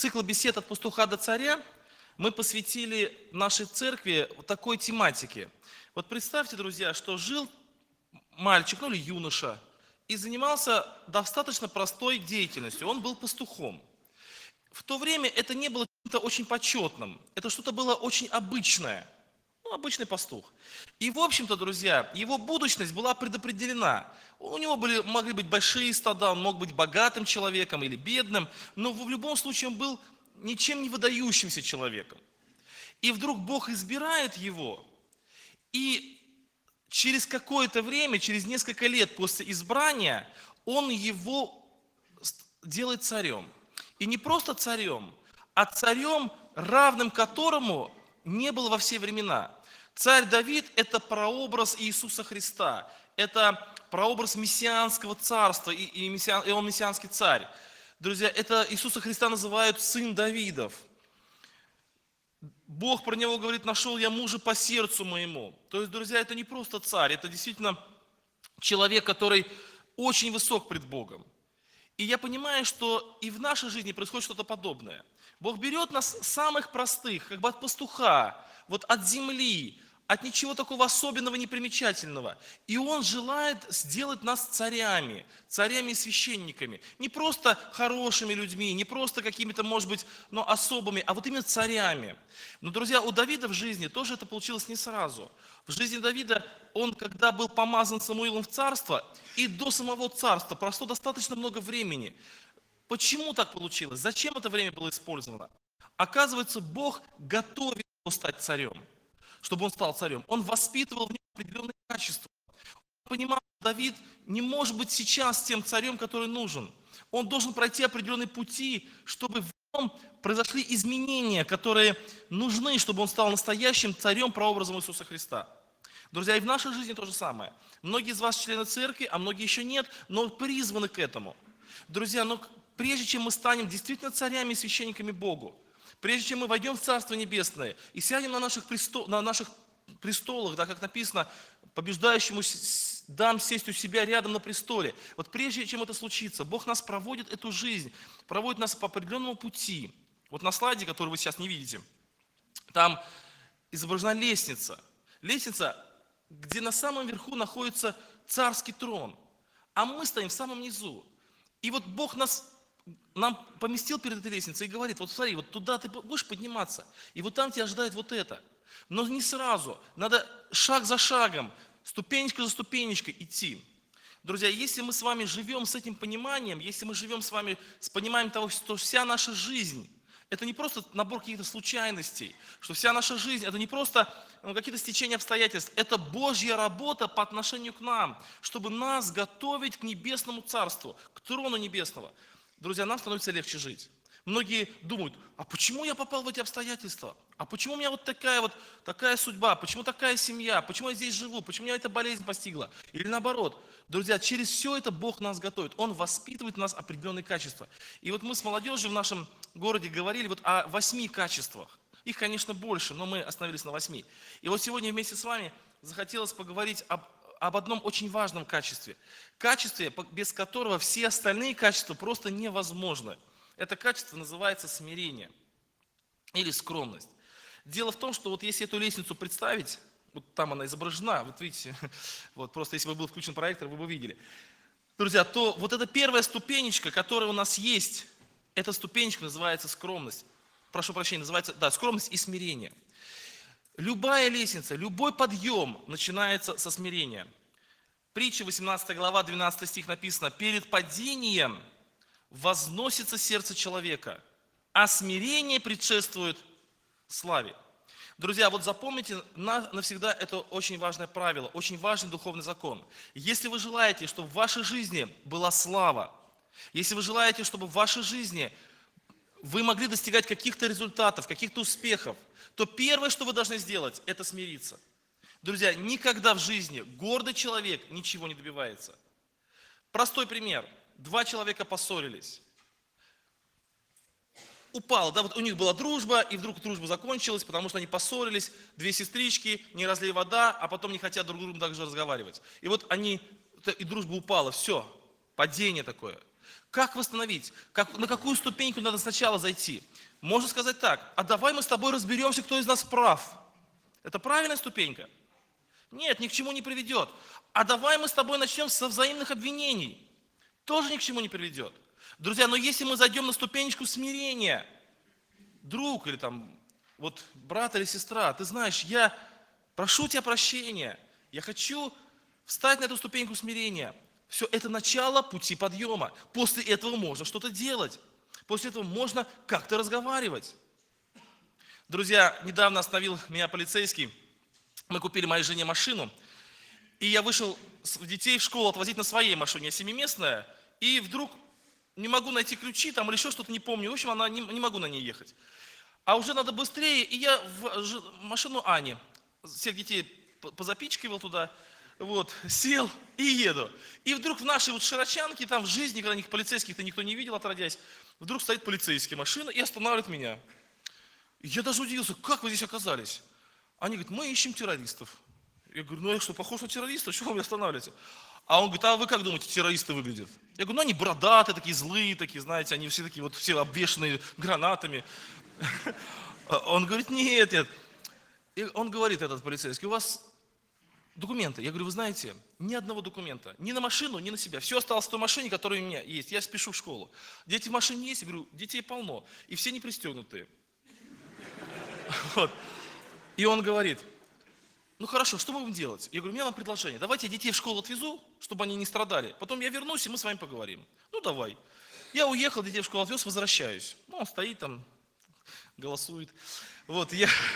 цикл бесед от пастуха до царя мы посвятили нашей церкви вот такой тематике. Вот представьте, друзья, что жил мальчик, ну или юноша, и занимался достаточно простой деятельностью. Он был пастухом. В то время это не было чем-то очень почетным, это что-то было очень обычное. Ну, обычный пастух. И, в общем-то, друзья, его будущность была предопределена. У него могли быть большие стада, он мог быть богатым человеком или бедным, но в любом случае он был ничем не выдающимся человеком. И вдруг Бог избирает его, и через какое-то время, через несколько лет после избрания, он его делает царем. И не просто царем, а царем, равным которому не было во все времена. Царь Давид – это прообраз Иисуса Христа, это прообраз мессианского царства, и он мессианский царь. Друзья, это Иисуса Христа называют сын Давидов. Бог про него говорит: нашел я мужа по сердцу моему. То есть, друзья, это не просто царь, это действительно человек, который очень высок пред Богом. И я понимаю, что и в нашей жизни происходит что-то подобное. Бог берет нас самых простых, как бы от пастуха, вот от земли, от ничего такого особенного, непримечательного. И Он желает сделать нас царями, царями и священниками. Не просто хорошими людьми, не просто какими-то, может быть, но особыми, а вот именно царями. Но, друзья, у Давида в жизни тоже это получилось не сразу. В жизни Давида он, когда был помазан Самуилом в царство, и до самого царства прошло достаточно много времени. Почему так получилось? Зачем это время было использовано? Оказывается, Бог готовит его стать царем, чтобы он стал царем. Он воспитывал в нем определенные качества. Он понимал, что Давид не может быть сейчас тем царем, который нужен. Он должен пройти определенные пути, чтобы в нем произошли изменения, которые нужны, чтобы он стал настоящим царем, прообразом Иисуса Христа. Друзья, и в нашей жизни то же самое. Многие из вас члены церкви, а многие еще нет, но призваны к этому. Друзья, но прежде чем мы станем действительно царями и священниками Богу, прежде чем мы войдем в Царство Небесное и сядем на наших престолах, да, как написано, побеждающему дам сесть у себя рядом на престоле. Вот прежде чем это случится, Бог нас проводит эту жизнь, проводит нас по определенному пути. Вот на слайде, который вы сейчас не видите, там изображена лестница. Лестница, где на самом верху находится царский трон, а мы стоим в самом низу. И вот Бог нам поместил перед этой лестницей и говорит: вот смотри, вот туда ты будешь подниматься, и вот там тебя ожидает вот это. Но не сразу, надо шаг за шагом, ступенечка за ступенечкой идти. Друзья, если мы с вами живем с этим пониманием, если мы живем с вами с пониманием того, что вся наша жизнь, это не просто набор каких-то случайностей, что вся наша жизнь, это не просто какие-то стечения обстоятельств, это Божья работа по отношению к нам, чтобы нас готовить к небесному царству, к трону небесного. Друзья, нам становится легче жить. Многие думают: а почему я попал в эти обстоятельства? А почему у меня вот такая судьба? Почему такая семья? Почему я здесь живу? Почему меня эта болезнь постигла? Или наоборот. Друзья, через все это Бог нас готовит. Он воспитывает в нас определенные качества. И вот мы с молодежью в нашем городе говорили вот о 8 качествах. Их, конечно, больше, но мы остановились на 8. И вот сегодня вместе с вами захотелось поговорить об одном очень важном качестве. Качестве, без которого все остальные качества просто невозможны. Это качество называется смирение или скромность. Дело в том, что вот если эту лестницу представить, вот там она изображена, вот видите, вот просто если бы был включен проектор, вы бы видели. Друзья, то вот эта первая ступенечка, которая у нас есть, эта ступенечка называется скромность. Прошу прощения, называется, скромность и смирение. Любая лестница, любой подъем начинается со смирения. Притча 18 глава, 12 стих написано: перед падением возносится сердце человека, а смирение предшествует славе. Друзья, вот запомните навсегда это очень важное правило, очень важный духовный закон. Если вы желаете, чтобы в вашей жизни была слава, если вы желаете, чтобы в вашей жизни вы могли достигать каких-то результатов, каких-то успехов, то первое, что вы должны сделать, это смириться. Друзья, никогда в жизни гордый человек ничего не добивается. Простой пример. 2 человека поссорились. Упал, да, вот у них была дружба, и вдруг дружба закончилась, потому что они поссорились, 2 сестрички, не разлей вода, а потом не хотят друг с другом также разговаривать. И вот и дружба упала, все, падение такое. Как восстановить? На какую ступеньку надо сначала зайти? Можно сказать так, а давай мы с тобой разберемся, кто из нас прав. Это правильная ступенька? Нет, ни к чему не приведет. А давай мы с тобой начнем со взаимных обвинений. Тоже ни к чему не приведет. Друзья, но если мы зайдем на ступенечку смирения, друг или там, вот брат или сестра, ты знаешь, я прошу тебя прощения, я хочу встать на эту ступеньку смирения. Все, это начало пути подъема. После этого можно что-то делать. После этого можно как-то разговаривать. Друзья, недавно остановил меня полицейский. Мы купили моей жене машину. И я вышел детей в школу отвозить на своей машине, я семиместная. И вдруг не могу найти ключи там или еще что-то, не помню. В общем, не могу на ней ехать. А уже надо быстрее. И я в машину Ани всех детей позапичкивал туда. Вот, сел и еду. И вдруг в нашей вот Широчанке, там в жизни, когда никаких полицейских-то никто не видел, отродясь, вдруг стоит полицейская машина и останавливает меня. И я даже удивился, как вы здесь оказались? Они говорят, мы ищем террористов. Я говорю, ну я что, похож на террориста? Чего вы меня останавливаете? А он говорит, а вы как думаете, террористы выглядят? Я говорю, ну они бородатые, такие злые, такие, знаете, они все такие вот, все обвешанные гранатами. Он говорит, нет, нет. И он говорит, этот полицейский, у вас документы. Я говорю, вы знаете, ни одного документа. Ни на машину, ни на себя. Все осталось в той машине, которая у меня есть. Я спешу в школу. Дети в машине есть? Я говорю, детей полно. И все не пристегнутые. Вот. И он говорит, ну хорошо, что мы будем делать? Я говорю, у меня вам предложение. Давайте я детей в школу отвезу, чтобы они не страдали. Потом я вернусь, и мы с вами поговорим. Ну давай. Я уехал, детей в школу отвез, возвращаюсь. Ну он стоит там, голосует. Вот,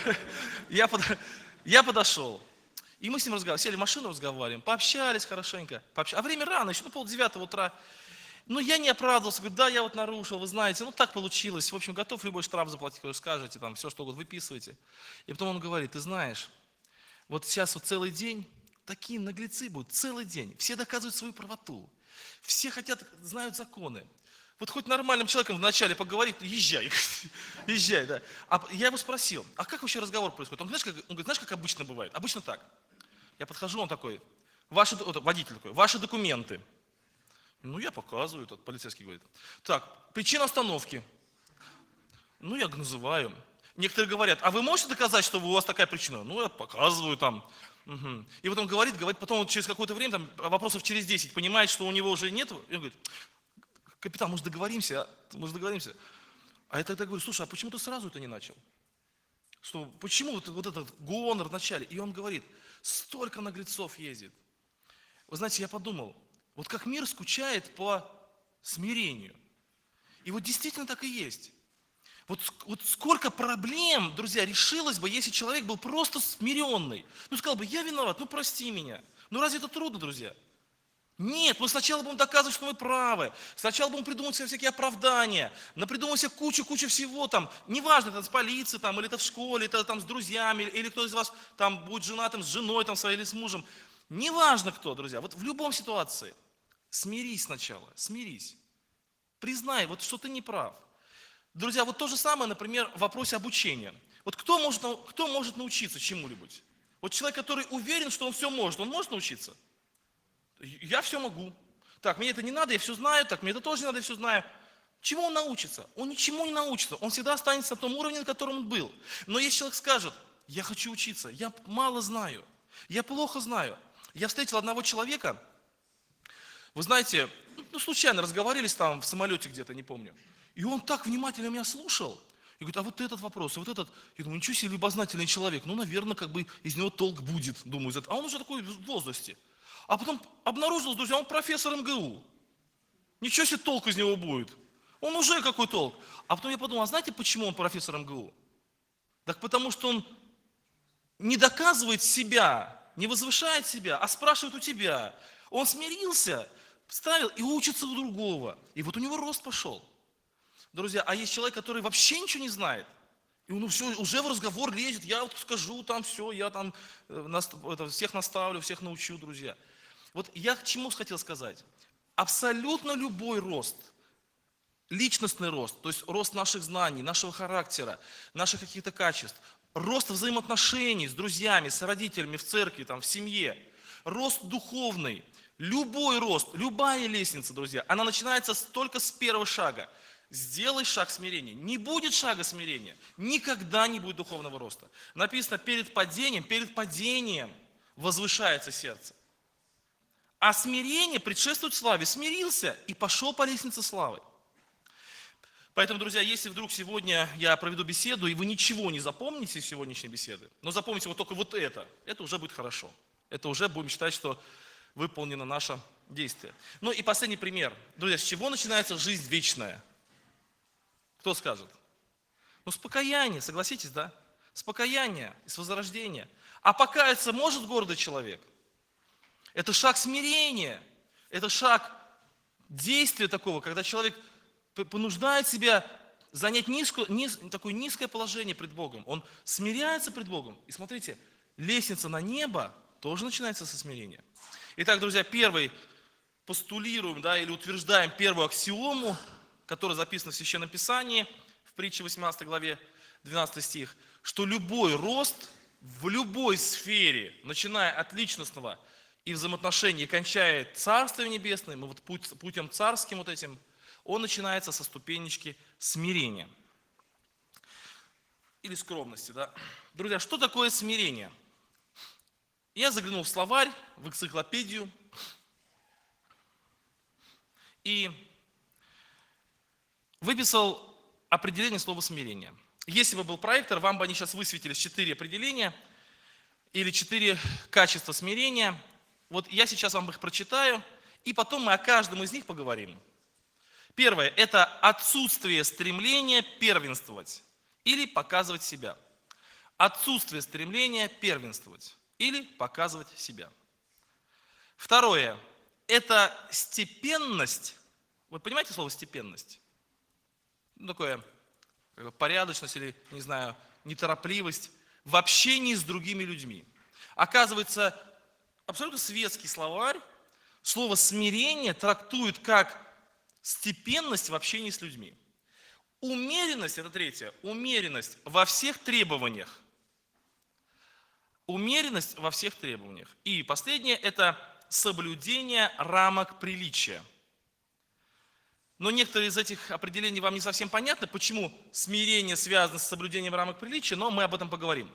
я подошел. И мы с ним разговаривали, сели в машину, разговариваем, пообщались хорошенько. А время рано, еще 8:30 утра. Но я не оправдывался, говорю, да, я вот нарушил, вы знаете, ну так получилось. В общем, готов любой штраф заплатить, вы скажете, там, все что угодно, выписывайте. И потом он говорит, ты знаешь, вот сейчас вот целый день, такие наглецы будут, целый день. Все доказывают свою правоту. Все знают законы. Вот хоть нормальным человеком вначале поговорить, езжай, езжай, да. А я его спросил, а как вообще разговор происходит? Он говорит, знаешь, как обычно бывает? Обычно так. Я подхожу, он такой, водитель такой, ваши документы. Ну, я показываю, этот полицейский говорит. Так, причина остановки. Ну, я называю. Некоторые говорят, а вы можете доказать, что у вас такая причина? Ну, я показываю там. Угу. И потом говорит, потом вот через какое-то время, там, вопросов через 10, понимает, что у него уже нет. И он говорит, капитан, может договоримся? А я тогда говорю, слушай, а почему ты сразу это не начал? Почему вот этот гонор в начале? И он говорит, столько наглецов ездит. Вы знаете, я подумал, вот как мир скучает по смирению. И вот действительно так и есть. Вот сколько проблем, друзья, решилось бы, если человек был просто смиренный. Ну, сказал бы, я виноват, ну, прости меня. Ну, разве это трудно, друзья? Нет, мы сначала будем доказывать, что мы правы. Сначала будем придумывать себе всякие оправдания. Напридумывать себе кучу всего там. Неважно, это с полицией, там, или это в школе, это там с друзьями, или кто из вас там будет женатым с женой там, своей или с мужем. Неважно кто, друзья. Вот в любом ситуации. Смирись сначала, смирись. Признай, вот что ты не прав. Друзья, вот то же самое, например, в вопросе обучения. Вот кто может научиться чему-нибудь? Вот человек, который уверен, что он все может, он может научиться? Я все могу. Так, мне это не надо, я все знаю, так, мне это тоже не надо, я все знаю. Чему он научится? Он ничему не научится, он всегда останется на том уровне, на котором он был. Но если человек скажет, я хочу учиться, я мало знаю, я плохо знаю. Я встретил одного человека, вы знаете, ну случайно разговаривались там в самолете где-то, не помню. И он так внимательно меня слушал. И говорит, а вот этот вопрос, и вот этот. Я думаю, ничего себе, любознательный человек. Ну, наверное, как бы из него толк будет, думаю. А он уже такой в возрасте. А потом обнаружилось, друзья, он профессор МГУ. Ничего себе толк из него будет. Он уже какой толк. А потом я подумал, а знаете, почему он профессор МГУ? Так потому что он не доказывает себя, не возвышает себя, а спрашивает у тебя. Он смирился, ставил и учится у другого. И вот у него рост пошел. Друзья, а есть человек, который вообще ничего не знает. И он уже в разговор лезет, я вот скажу там все, я там всех наставлю, всех научу, друзья. Вот я к чему хотел сказать. Абсолютно любой рост, личностный рост, то есть рост наших знаний, нашего характера, наших каких-то качеств, рост взаимоотношений с друзьями, с родителями, в церкви, там, в семье, рост духовный, Любой рост, любая лестница, друзья, она начинается только с первого шага. Сделай шаг смирения. Не будет шага смирения, никогда не будет духовного роста. Написано, перед падением возвышается сердце. А смирение предшествует славе. Смирился и пошел по лестнице славы. Поэтому, друзья, если вдруг сегодня я проведу беседу, и вы ничего не запомните из сегодняшней беседы, но запомните вот только вот это уже будет хорошо. Это уже будем считать, что выполнено наше действие. Ну и последний пример. Друзья, с чего начинается жизнь вечная? Кто скажет? Ну, с покаяния, согласитесь, да? С покаяния, с возрождения. А покаяться может гордый человек? Это шаг смирения, это шаг действия такого, когда человек понуждает себя занять такое низкое положение пред Богом. Он смиряется пред Богом. И смотрите, лестница на небо тоже начинается со смирения. Итак, друзья, первый постулируем, да, или утверждаем первую аксиому, которая записана в Священном Писании, в притче 18 главе 12 стих, что любой рост в любой сфере, начиная от личностного и взаимоотношений, и кончая Царствием Небесным, и вот путем царским вот этим, он начинается со ступенечки смирения. Или скромности, да. Друзья, что такое смирение? Я заглянул в словарь, в энциклопедию, и выписал определение слова смирения. Если бы был проектор, вам бы они сейчас высветились 4 определения или 4 качества смирения. Вот я сейчас вам их прочитаю, и потом мы о каждом из них поговорим. Первое – это отсутствие стремления первенствовать или показывать себя. Отсутствие стремления первенствовать или показывать себя. Второе – это степенность. Вы понимаете слово степенность? Ну, такое порядочность или, не знаю, неторопливость в общении с другими людьми. Оказывается, абсолютно светский словарь слово смирение трактует как степенность в общении с людьми. Умеренность, это третье, умеренность во всех требованиях. Умеренность во всех требованиях. И последнее – это соблюдение рамок приличия. Но некоторые из этих определений вам не совсем понятны, почему смирение связано с соблюдением рамок приличия, но мы об этом поговорим.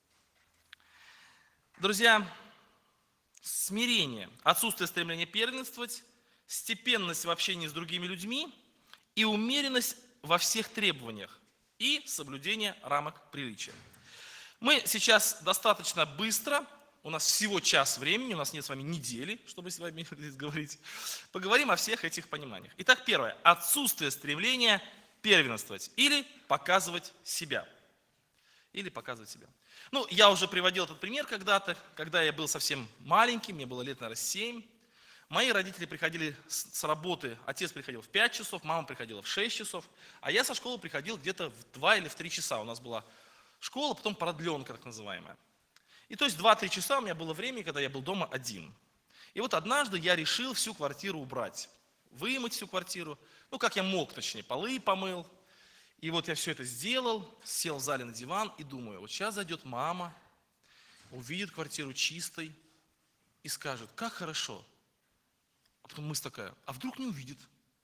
Друзья, смирение, отсутствие стремления первенствовать, степенность в общении с другими людьми и умеренность во всех требованиях и соблюдение рамок приличия. Мы сейчас достаточно быстро, у нас всего час времени, у нас нет с вами недели, чтобы с вами говорить, поговорим о всех этих пониманиях. Итак, первое. Отсутствие стремления первенствовать или показывать себя. Или показывать себя. Ну, я уже приводил этот пример когда-то, когда я был совсем маленький, мне было лет, наверное, 7. Мои родители приходили с работы, отец приходил в 5 часов, мама приходила в 6 часов, а я со школы приходил где-то в 2 или в 3 часа. У нас была школа, потом продленка, так называемая. И то есть 2-3 часа у меня было время, когда я был дома один. И вот однажды я решил всю квартиру убрать, вымыть всю квартиру, ну как я мог, точнее, полы помыл. И вот я все это сделал, сел в зале на диван и думаю, вот сейчас зайдет мама, увидит квартиру чистой и скажет, как хорошо. А потом мысль такая, а вдруг не увидит?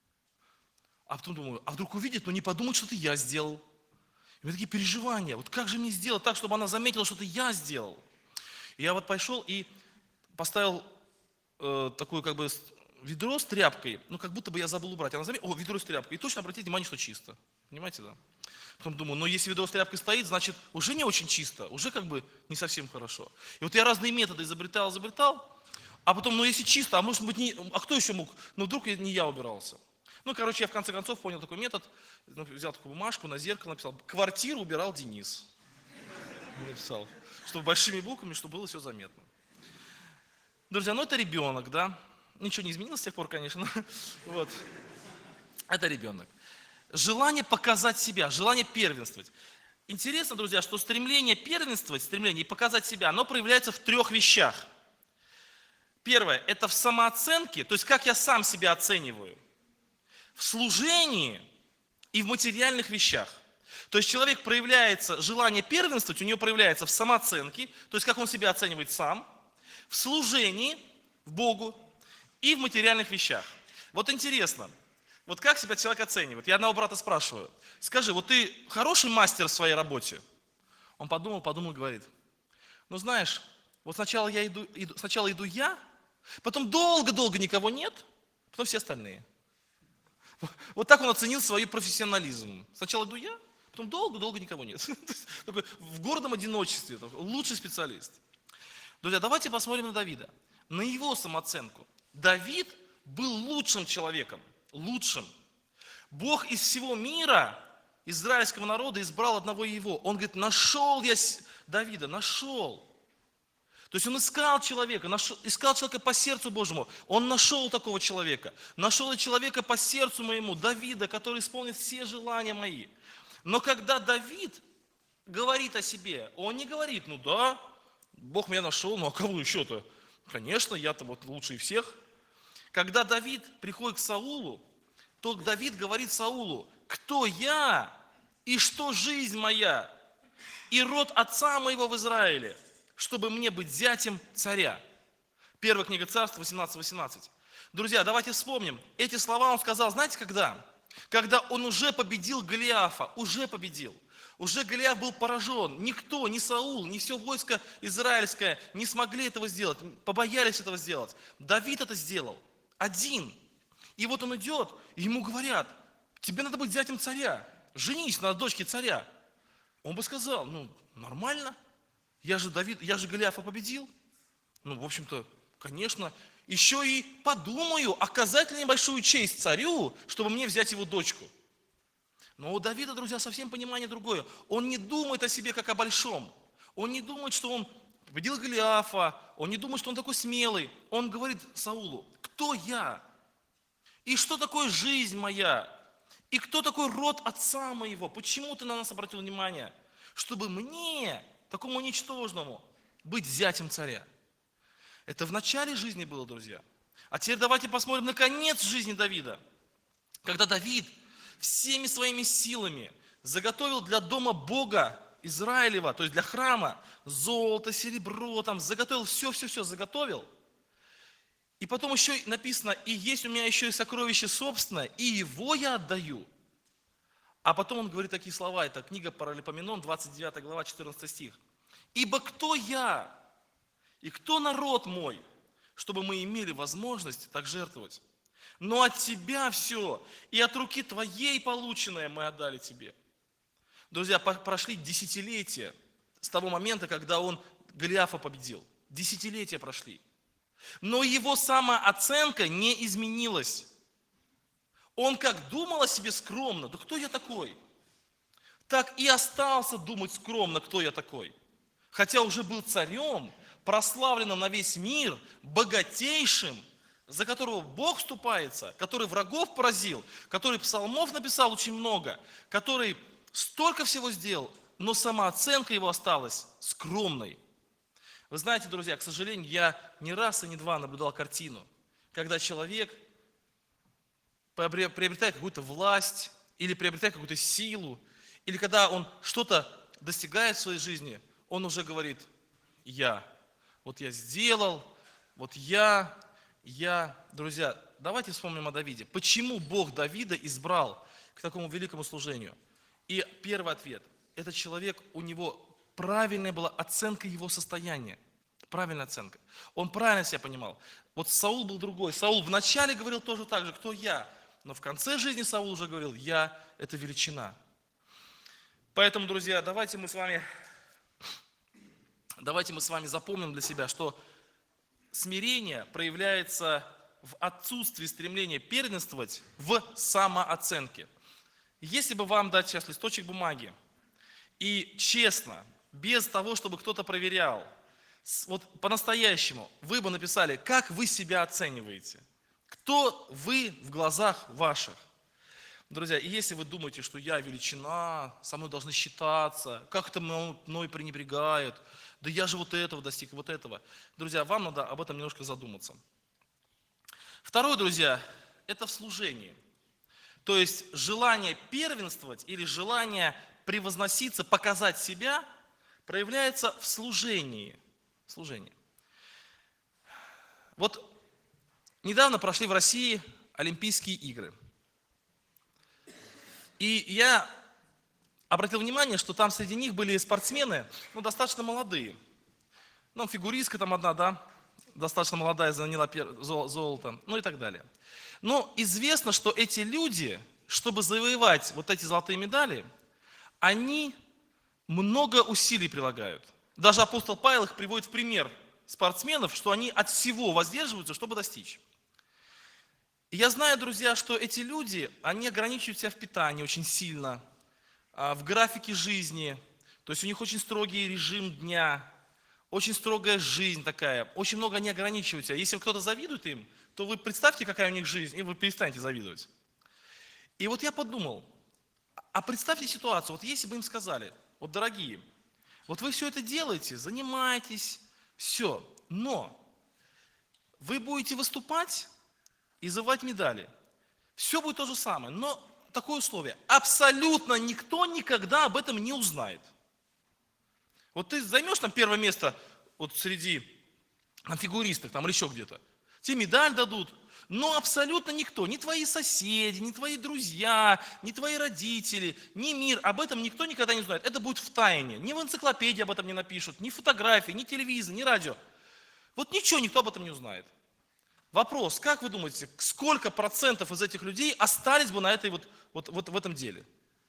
А потом думаю, а вдруг увидит, но не подумает, что это я сделал. И у меня такие переживания, вот как же мне сделать так, чтобы она заметила, что это я сделал. И я вот пошел и поставил такое как бы ведро с тряпкой, ну как будто бы я забыл убрать. Она заметила, о, ведро с тряпкой, и точно обратите внимание, что чисто. Понимаете, да? Потом думаю, но если ведро с тряпкой стоит, значит уже не очень чисто, уже как бы не совсем хорошо. И вот я разные методы изобретал, а потом, ну если чисто, а может быть, а кто еще мог? Ну вдруг не я убирался. Ну, короче, я в конце концов понял такой метод, взял такую бумажку, на зеркало написал, квартиру убирал Денис. Написал, чтобы большими буквами, чтобы было все заметно. Друзья, ну это ребенок, да? Ничего не изменилось с тех пор, конечно. Вот. Это ребенок. Желание показать себя, желание первенствовать. Интересно, друзья, что стремление первенствовать, стремление показать себя, оно проявляется в 3 вещах. Первое, это в самооценке, то есть как я сам себя оцениваю. В служении и в материальных вещах. То есть человек проявляется, желание первенствовать у него проявляется в самооценке, то есть как он себя оценивает сам, в служении в Богу и в материальных вещах. Вот интересно, вот как себя человек оценивает? Я одного брата спрашиваю, скажи, вот ты хороший мастер в своей работе? Он подумал, говорит, ну знаешь, вот сначала иду я, потом долго-долго никого нет, потом все остальные. Вот так он оценил свой профессионализм. Сначала иду я, потом долго-долго никого нет. Такой в гордом одиночестве, лучший специалист. Друзья, давайте посмотрим на Давида, на его самооценку. Давид был лучшим человеком, лучшим. Бог из всего мира, израильского народа, избрал одного его. Он говорит, нашел я Давида, нашел. То есть он искал человека, искал человека по сердцу Божьему. Он нашел такого человека. Нашел и человека по сердцу моему, Давида, который исполнит все желания мои. Но когда Давид говорит о себе, он не говорит, ну да, Бог меня нашел, ну а кого еще-то? Конечно, я-то вот лучший всех. Когда Давид приходит к Саулу, то Давид говорит Саулу, кто я и что жизнь моя и род отца моего в Израиле, чтобы мне быть зятем царя. Первая книга Царств 18:18. Друзья, давайте вспомним. Эти слова он сказал, знаете когда? Когда он уже победил Голиафа, уже победил. Уже Голиаф был поражен. Никто, ни Саул, ни все войско израильское не смогли этого сделать, побоялись этого сделать. Давид это сделал. Один. И вот он идет, и ему говорят, тебе надо быть зятем царя. Женись на дочке царя. Он бы сказал, ну, нормально. Я же Голиафа победил. Ну, в общем-то, конечно. Еще и подумаю, оказать ли небольшую честь царю, чтобы мне взять его дочку. Но у Давида, друзья, совсем понимание другое. Он не думает о себе как о большом. Он не думает, что он победил Голиафа. Он не думает, что он такой смелый. Он говорит Саулу, кто я? И что такое жизнь моя? И кто такой род отца моего? Почему ты на нас обратил внимание? Чтобы мне, такому ничтожному, быть зятем царя. Это в начале жизни было, друзья. А теперь давайте посмотрим на конец жизни Давида. Когда Давид всеми своими силами заготовил для дома Бога Израилева, то есть для храма, золото, серебро, там, заготовил, все заготовил. И потом еще написано, и есть у меня еще и сокровище собственное, и его я отдаю. А потом он говорит такие слова, это книга Паралипоменон, 29 глава, 14 стих. Ибо кто я и кто народ мой, чтобы мы имели возможность так жертвовать? Но от тебя все, и от руки твоей полученное мы отдали тебе. Друзья, прошли десятилетия с того момента, когда он Голиафа победил. Десятилетия прошли. Но его самооценка не изменилась. Он как думал о себе скромно, да кто я такой? Так и остался думать скромно, кто я такой. Хотя уже был царем, прославленным на весь мир, богатейшим, за которого Бог вступается, который врагов поразил, который псалмов написал очень много, который столько всего сделал, но самооценка его осталась скромной. Вы знаете, друзья, к сожалению, я не раз и не два наблюдал картину, когда человек приобретает какую-то власть, или приобретает какую-то силу, или когда он что-то достигает в своей жизни, он уже говорит, вот я сделал, вот я. Друзья, давайте вспомним о Давиде. Почему Бог Давида избрал к такому великому служению? И первый ответ, этот человек, у него правильная была оценка его состояния. Правильная оценка. Он правильно себя понимал. Вот Саул был другой. Саул вначале говорил тоже так же, кто я. Но в конце жизни Саул уже говорил, я – это величина. Поэтому, друзья, давайте мы с вами запомним для себя, что смирение проявляется в отсутствии стремления первенствовать в самооценке. Если бы вам дать сейчас листочек бумаги и честно, без того, чтобы кто-то проверял, вот по-настоящему вы бы написали, как вы себя оцениваете, кто вы в глазах ваших. Друзья, и если вы думаете, что я величина, со мной должны считаться, как это мной пренебрегают, да я же вот этого достиг, вот этого. Друзья, вам надо об этом немножко задуматься. Второе, друзья, это в служении. То есть желание первенствовать или желание превозноситься, показать себя, проявляется в служении. Вот Недавно прошли в России Олимпийские игры. И я обратил внимание, что там среди них были спортсмены, достаточно молодые. Фигуристка там одна, да, достаточно молодая, заняла золото, и так далее. Но известно, что эти люди, чтобы завоевать вот эти золотые медали, они много усилий прилагают. Даже апостол Павел их приводит в пример спортсменов, что они от всего воздерживаются, чтобы достичь. И я знаю, друзья, что эти люди, они ограничивают себя в питании очень сильно, в графике жизни, то есть у них очень строгий режим дня, очень строгая жизнь такая, очень много они ограничивают себя. Если кто-то завидует им, то вы представьте, какая у них жизнь, и вы перестанете завидовать. И вот я подумал, а представьте ситуацию, вот если бы им сказали, вот дорогие, вот вы все это делаете, занимаетесь, все, но вы будете выступать и завоевать медали. Все будет то же самое, но такое условие. Абсолютно никто никогда об этом не узнает. Вот ты займешь там первое место вот среди фигуристок там, или еще где-то. Тебе медаль дадут, но абсолютно никто, ни твои соседи, ни твои друзья, ни твои родители, ни мир, об этом никто никогда не узнает. Это будет в тайне. Ни в энциклопедии об этом не напишут, ни фотографии, ни телевизор, ни радио. Вот ничего никто об этом не узнает. Вопрос, как вы думаете, сколько процентов из этих людей остались бы на этой вот в этом деле?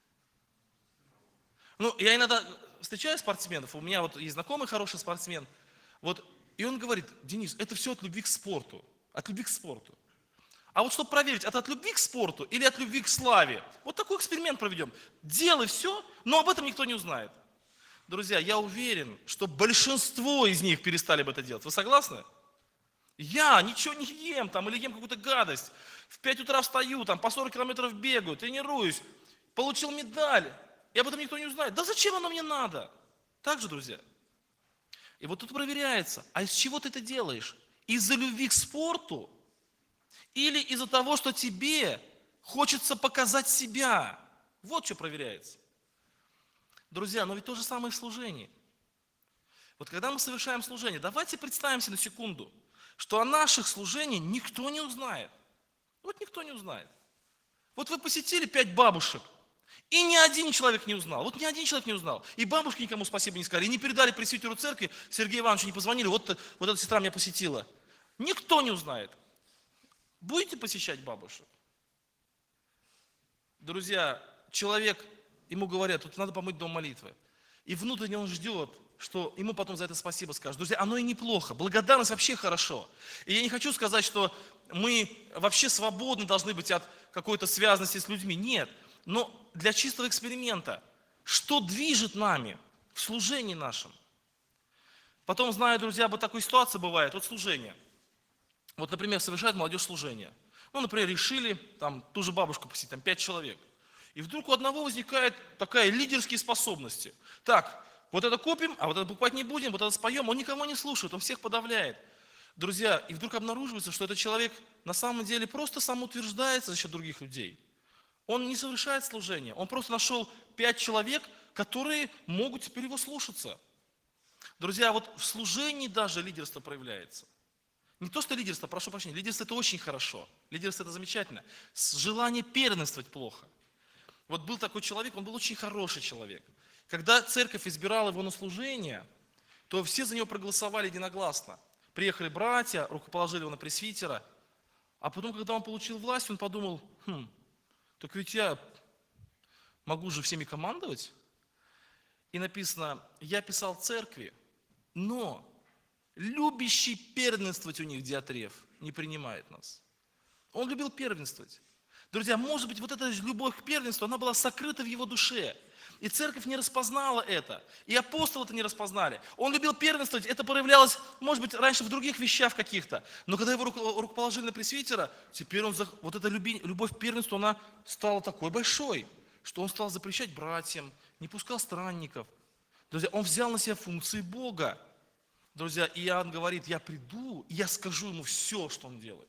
Я иногда встречаю спортсменов, у меня вот есть знакомый хороший спортсмен, и он говорит: Денис, это все от любви к спорту, от любви к спорту. А вот чтобы проверить, это от любви к спорту или от любви к славе, вот такой эксперимент проведем. Делай все, но об этом никто не узнает. Друзья, я уверен, что большинство из них перестали бы это делать. Вы согласны? Я ничего не ем там или ем какую-то гадость. В 5 утра встаю, там по 40 километров бегаю, тренируюсь, получил медаль. И об этом никто не узнает. Да зачем оно мне надо? Так же, друзья. И вот тут проверяется, а из чего ты это делаешь? Из-за любви к спорту? Или из-за того, что тебе хочется показать себя? Вот что проверяется. Друзья, но ведь то же самое в служении. Вот когда мы совершаем служение, давайте представимся на секунду, что о наших служениях никто не узнает. Вот никто не узнает. Вот вы посетили 5 бабушек, и ни один человек не узнал. Вот ни один человек не узнал. И бабушки никому спасибо не сказали, и не передали пресвитеру церкви, Сергею Ивановичу не позвонили, вот эта сестра меня посетила. Никто не узнает. Будете посещать бабушек? Друзья, человек, ему говорят, тут надо помыть дом молитвы. И внутренне он ждет, что ему потом за это спасибо скажут. Друзья, оно и неплохо. Благодарность вообще хорошо. И я не хочу сказать, что мы вообще свободны должны быть от какой-то связанности с людьми. Нет. Но для чистого эксперимента, что движет нами в служении нашем? Потом, знаю, друзья, вот такой ситуации бывает, вот служение. Вот, например, совершает молодежь служение. Например, решили там ту же бабушку посетить, там 5 человек. И вдруг у одного возникает такая лидерские способности. Так, вот это купим, а вот это покупать не будем, вот это споем. Он никого не слушает, он всех подавляет. Друзья, и вдруг обнаруживается, что этот человек на самом деле просто самоутверждается за счет других людей. Он не совершает служение, он просто нашел 5 человек, которые могут теперь его слушаться. Друзья, вот в служении даже лидерство проявляется. Не то, что лидерство, прошу прощения, лидерство это очень хорошо, лидерство это замечательно. Желание первенствовать плохо. Вот был такой человек, он был очень хороший человек. Когда церковь избирала его на служение, то все за него проголосовали единогласно. Приехали братья, рукоположили его на пресвитера, а потом, когда он получил власть, он подумал, так ведь я могу же всеми командовать. И написано, я писал церкви, но любящий первенствовать у них Диатреф не принимает нас. Он любил первенствовать. Друзья, может быть, вот эта любовь к первенству, она была сокрыта в его душе. И церковь не распознала это. И апостолы это не распознали. Он любил первенствовать, это проявлялось, может быть, раньше в других вещах каких-то. Но когда его рукоположили на пресвитера, теперь вот эта любовь к первенству, она стала такой большой, что он стал запрещать братьям, не пускал странников. Друзья, он взял на себя функции Бога. Друзья, и Иоанн говорит, я приду, и я скажу ему все, что он делает.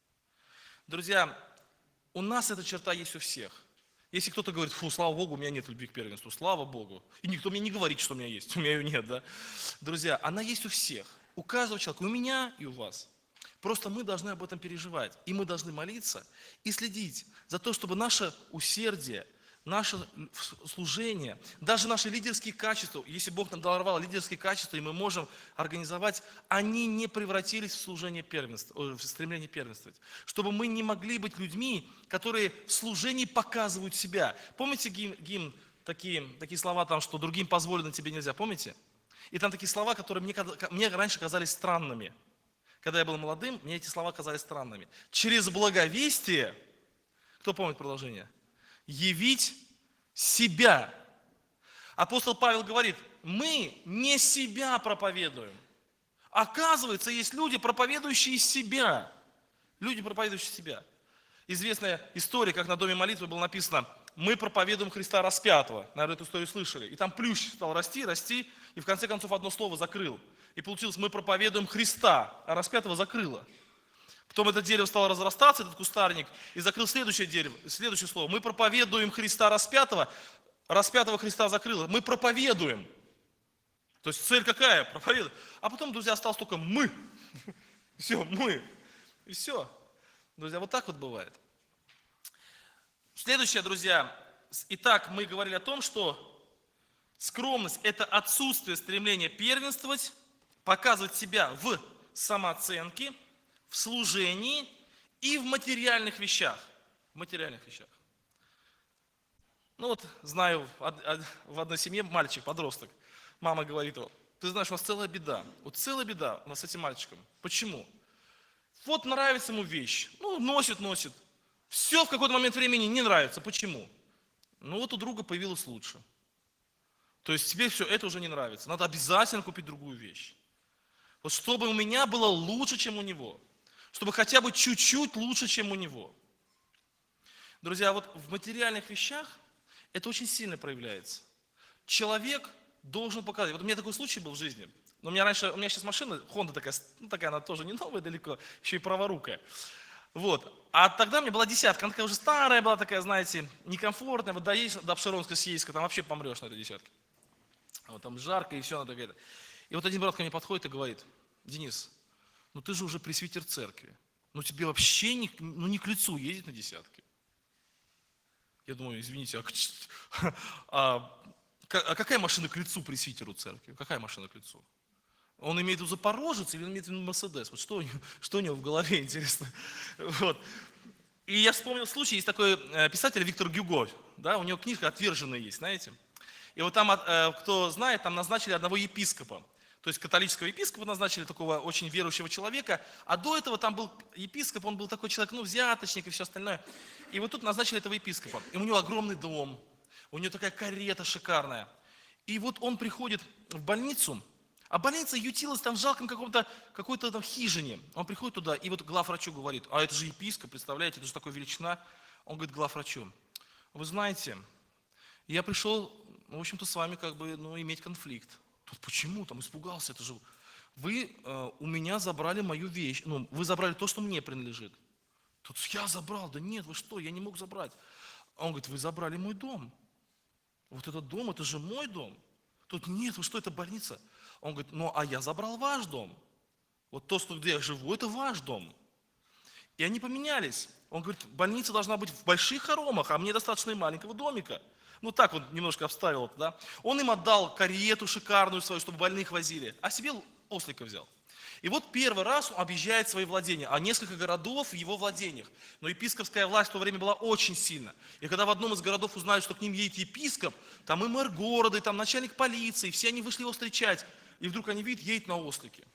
Друзья, у нас эта черта есть у всех. Если кто-то говорит, слава Богу, у меня нет любви к первенству, слава Богу. И никто мне не говорит, что у меня есть, у меня ее нет, да. Друзья, она есть у всех, у каждого человека, у меня и у вас. Просто мы должны об этом переживать. И мы должны молиться и следить за то, чтобы наше усердие, наше служение, даже наши лидерские качества, если Бог нам даровал лидерские качества, и мы можем организовать, они не превратились в служение первенства, в стремление первенствовать. Чтобы мы не могли быть людьми, которые в служении показывают себя. Помните гимн такие слова там, что другим позволено, тебе нельзя, помните? И там такие слова, которые мне раньше казались странными. Когда я был молодым, мне эти слова казались странными. Через благовестие, кто помнит продолжение? Явить себя. Апостол Павел говорит, мы не себя проповедуем. Оказывается, есть люди, проповедующие себя. Люди, проповедующие себя. Известная история, как на Доме молитвы было написано, мы проповедуем Христа распятого. Наверное, эту историю слышали. И там плющ стал расти, и в конце концов одно слово закрыл. И получилось, мы проповедуем Христа, а распятого закрыло. Потом это дерево стало разрастаться, этот кустарник, и закрыл следующее дерево, следующее слово. Мы проповедуем Христа распятого, распятого Христа закрыло. Мы проповедуем. То есть цель какая? Проповедуем. А потом, друзья, осталось только мы. Все, мы. И все. Друзья, вот так вот бывает. Следующее, друзья. Итак, мы говорили о том, что скромность – это отсутствие стремления первенствовать, показывать себя в самооценке, в служении и в материальных вещах. В материальных вещах. Ну вот, знаю, в одной семье мальчик, подросток. Мама говорит ему, ты знаешь, у нас целая беда. Вот целая беда у нас с этим мальчиком. Почему? Вот нравится ему вещь. Ну, носит. Все в какой-то момент времени не нравится. Почему? Ну вот у друга появилось лучше. То есть тебе все это уже не нравится. Надо обязательно купить другую вещь. Вот чтобы у меня было лучше, чем у него. Чтобы хотя бы чуть-чуть лучше, чем у него. Друзья, вот в материальных вещах это очень сильно проявляется. Человек должен показать. Вот у меня такой случай был в жизни. Но у меня сейчас машина, Honda такая, она тоже не новая далеко, еще и праворукая. Вот. А тогда у меня была десятка, она такая уже старая была, такая, знаете, некомфортная. Вот доедешь до Обширонска-Сийска, там вообще помрешь на этой десятке. Вот там жарко и все, она такая. И вот один брат ко мне подходит и говорит, Денис, ну ты же уже пресвитер церкви, ну тебе вообще не к лицу ездить на десятке. Я думаю, извините, какая машина к лицу пресвитеру церкви? Какая машина к лицу? Он имеет в виду Запорожец или он имеет в виду Мерседес? Вот что у него в голове, интересно? Вот. И я вспомнил случай, есть такой писатель Виктор Гюго, да, у него книжка «Отверженные» есть, знаете? И вот там, кто знает, там назначили одного епископа. То есть католического епископа назначили, такого очень верующего человека. А до этого там был епископ, он был такой человек, взяточник и все остальное. И вот тут назначили этого епископа. И у него огромный дом, у него такая карета шикарная. И вот он приходит в больницу, а больница ютилась там в жалком какой-то там хижине. Он приходит туда, и вот главврачу говорит, а это же епископ, представляете, это же такая величина. Он говорит главврачу, вы знаете, я пришел, в общем-то, с вами иметь конфликт. Тут почему? Там испугался, это же... Вы у меня забрали мою вещь, вы забрали то, что мне принадлежит. Тут я забрал, да нет, вы что, я не мог забрать. А он говорит, вы забрали мой дом. Вот этот дом, это же мой дом. Тут нет, вы что, это больница. Он говорит, а я забрал ваш дом. Вот то, где я живу, это ваш дом. И они поменялись. Он говорит, больница должна быть в больших хоромах, а мне достаточно и маленького домика. Так вот немножко обставил это, да. Он им отдал карету шикарную свою, чтобы больных возили, а себе ослика взял. И вот первый раз он объезжает свои владения, а несколько городов в его владениях. Но епископская власть в то время была очень сильна. И когда в одном из городов узнали, что к ним едет епископ, там и мэр города, и там начальник полиции, все они вышли его встречать. И вдруг они видят, едет на ослике.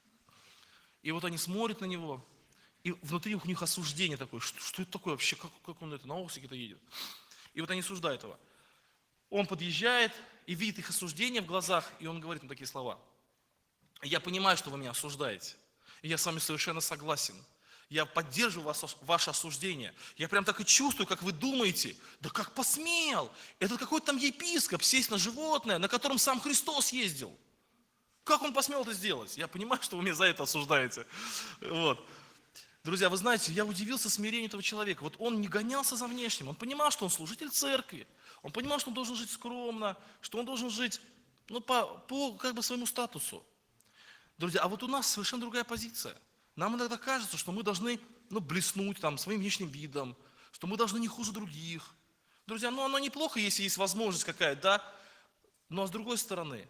И вот они смотрят на него, и внутри у них осуждение такое, что это такое вообще, как он на ослике-то едет. И вот они осуждают его. Он подъезжает и видит их осуждение в глазах, и он говорит им такие слова. Я понимаю, что вы меня осуждаете, и я с вами совершенно согласен. Я поддерживаю ваше осуждение. Я прям так и чувствую, как вы думаете, да как посмел, это какой-то там епископ сесть на животное, на котором сам Христос ездил. Как он посмел это сделать? Я понимаю, что вы меня за это осуждаете. Вот. Друзья, вы знаете, я удивился смирению этого человека. Вот он не гонялся за внешним, он понимал, что он служитель церкви. Он понимал, что он должен жить скромно, что он должен жить по своему статусу. Друзья, а вот у нас совершенно другая позиция. Нам иногда кажется, что мы должны блеснуть там, своим внешним видом, что мы должны не хуже других. Друзья, оно неплохо, если есть возможность какая-то, да? Но с другой стороны,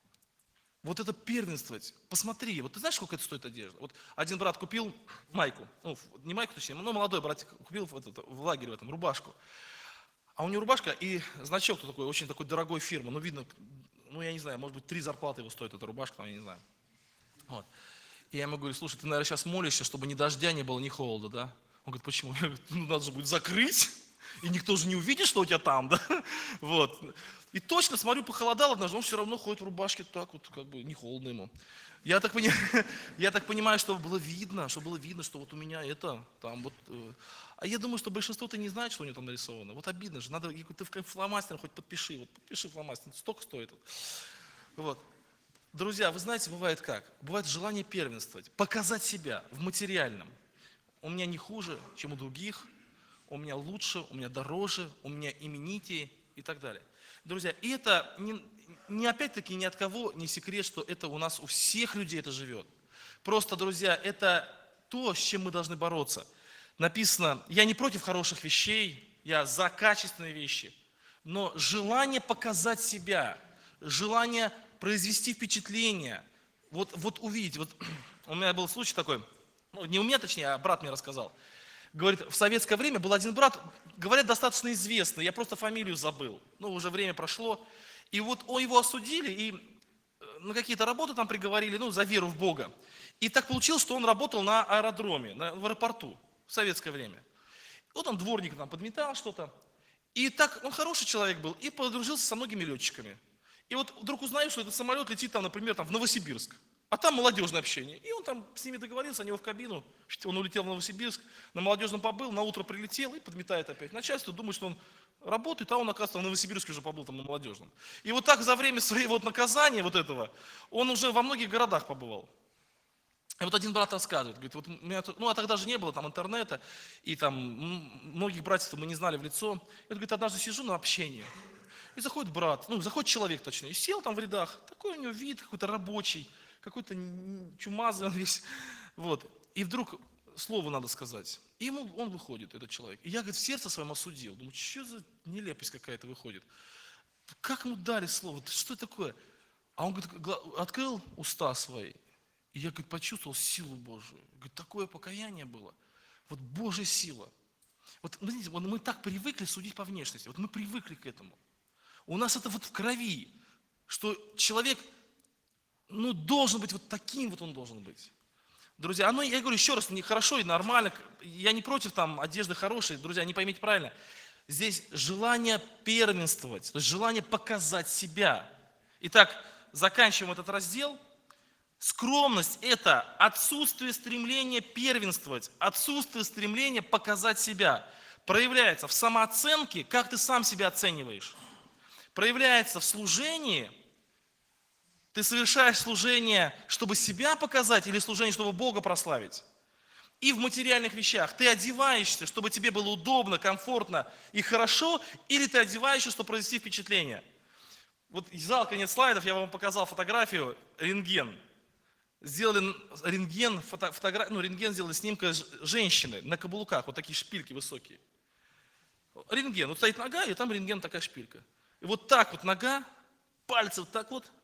вот это первенствовать. Посмотри, вот ты знаешь, сколько это стоит одежда? Вот один брат купил майку, не майку точнее, но молодой братик купил в лагере в этом рубашку. А у него рубашка и значок такой, очень такой дорогой фирмы. Видно, я не знаю, может быть, 3 зарплаты его стоит эта рубашка, я не знаю. Вот. И я ему говорю, слушай, ты, наверное, сейчас молишься, чтобы ни дождя не было, ни холода, да? Он говорит, почему? Я говорю, надо же будет закрыть, и никто же не увидит, что у тебя там, да? Вот. И точно, смотрю, похолодало однажды, он все равно ходит в рубашке так вот, как бы, не холодно ему. Я так понимаю, что было видно, что вот у меня это, там вот. А я думаю, что большинство-то не знает, что у него там нарисовано. Вот обидно же, надо, ты фломастером хоть подпиши, вот подпиши фломастером, столько стоит. Вот. Друзья, вы знаете, бывает как? Бывает желание первенствовать, показать себя в материальном. У меня не хуже, чем у других, у меня лучше, у меня дороже, у меня именитее и так далее. Друзья, и это не опять-таки ни от кого не секрет, что это у нас у всех людей это живет. Просто, друзья, это то, с чем мы должны бороться. Написано, я не против хороших вещей, я за качественные вещи, но желание показать себя, желание произвести впечатление, вот увидеть. Вот у меня был случай такой, не у меня точнее, а брат мне рассказал. Говорит, в советское время был один брат, говорят, достаточно известный, я просто фамилию забыл. Уже время прошло. И вот его осудили, и на какие-то работы там приговорили, за веру в Бога. И так получилось, что он работал на аэродроме, в аэропорту в советское время. Вот он дворник там подметал что-то. И так, он хороший человек был, и подружился со многими летчиками. И вот вдруг узнаю, что этот самолет летит там, например, в Новосибирск. А там молодежное общение. И он там с ними договорился, они его в кабину. Он улетел в Новосибирск, на молодежном побыл, на утро прилетел и подметает опять. Начальство думает, что он работает, а он, оказывается, в Новосибирске уже побыл там на молодежном. И вот так за время своего наказания вот этого, он уже во многих городах побывал. И вот один брат рассказывает, говорит, вот у меня, а тогда же не было там интернета, и там многих братьев мы не знали в лицо. И он говорит, однажды сижу на общении, и заходит брат, заходит человек точнее, и сел там в рядах, такой у него вид какой-то рабочий, какой-то чумазый он весь, вот. И вдруг слово надо сказать. И он выходит, этот человек. И я, говорит, в сердце своем осудил. Думаю, что за нелепость какая-то выходит. Как ему дали слово? Что это такое? А он, говорит, открыл уста свои. И я, говорит, почувствовал силу Божию. Говорит, такое покаяние было. Вот Божья сила. Вот, видите, мы так привыкли судить по внешности. Вот мы привыкли к этому. У нас это вот в крови. Что человек должен быть вот таким вот он должен быть. Друзья, я говорю еще раз, хорошо и нормально, я не против там одежды хорошей, друзья, не поймите правильно. Здесь желание первенствовать, то есть желание показать себя. Итак, заканчиваем этот раздел. Скромность – это отсутствие стремления первенствовать, отсутствие стремления показать себя. Проявляется в самооценке, как ты сам себя оцениваешь. Проявляется в служении. Ты совершаешь служение, чтобы себя показать, или служение, чтобы Бога прославить? И в материальных вещах. Ты одеваешься, чтобы тебе было удобно, комфортно и хорошо, или ты одеваешься, чтобы произвести впечатление? Вот жалко, нет слайдов, я вам показал фотографию, рентген. Сделали рентген, рентген сделали снимка женщины на каблуках, вот такие шпильки высокие. Рентген, вот стоит нога, и там рентген такая шпилька. И вот так вот нога, пальцы вот так вот.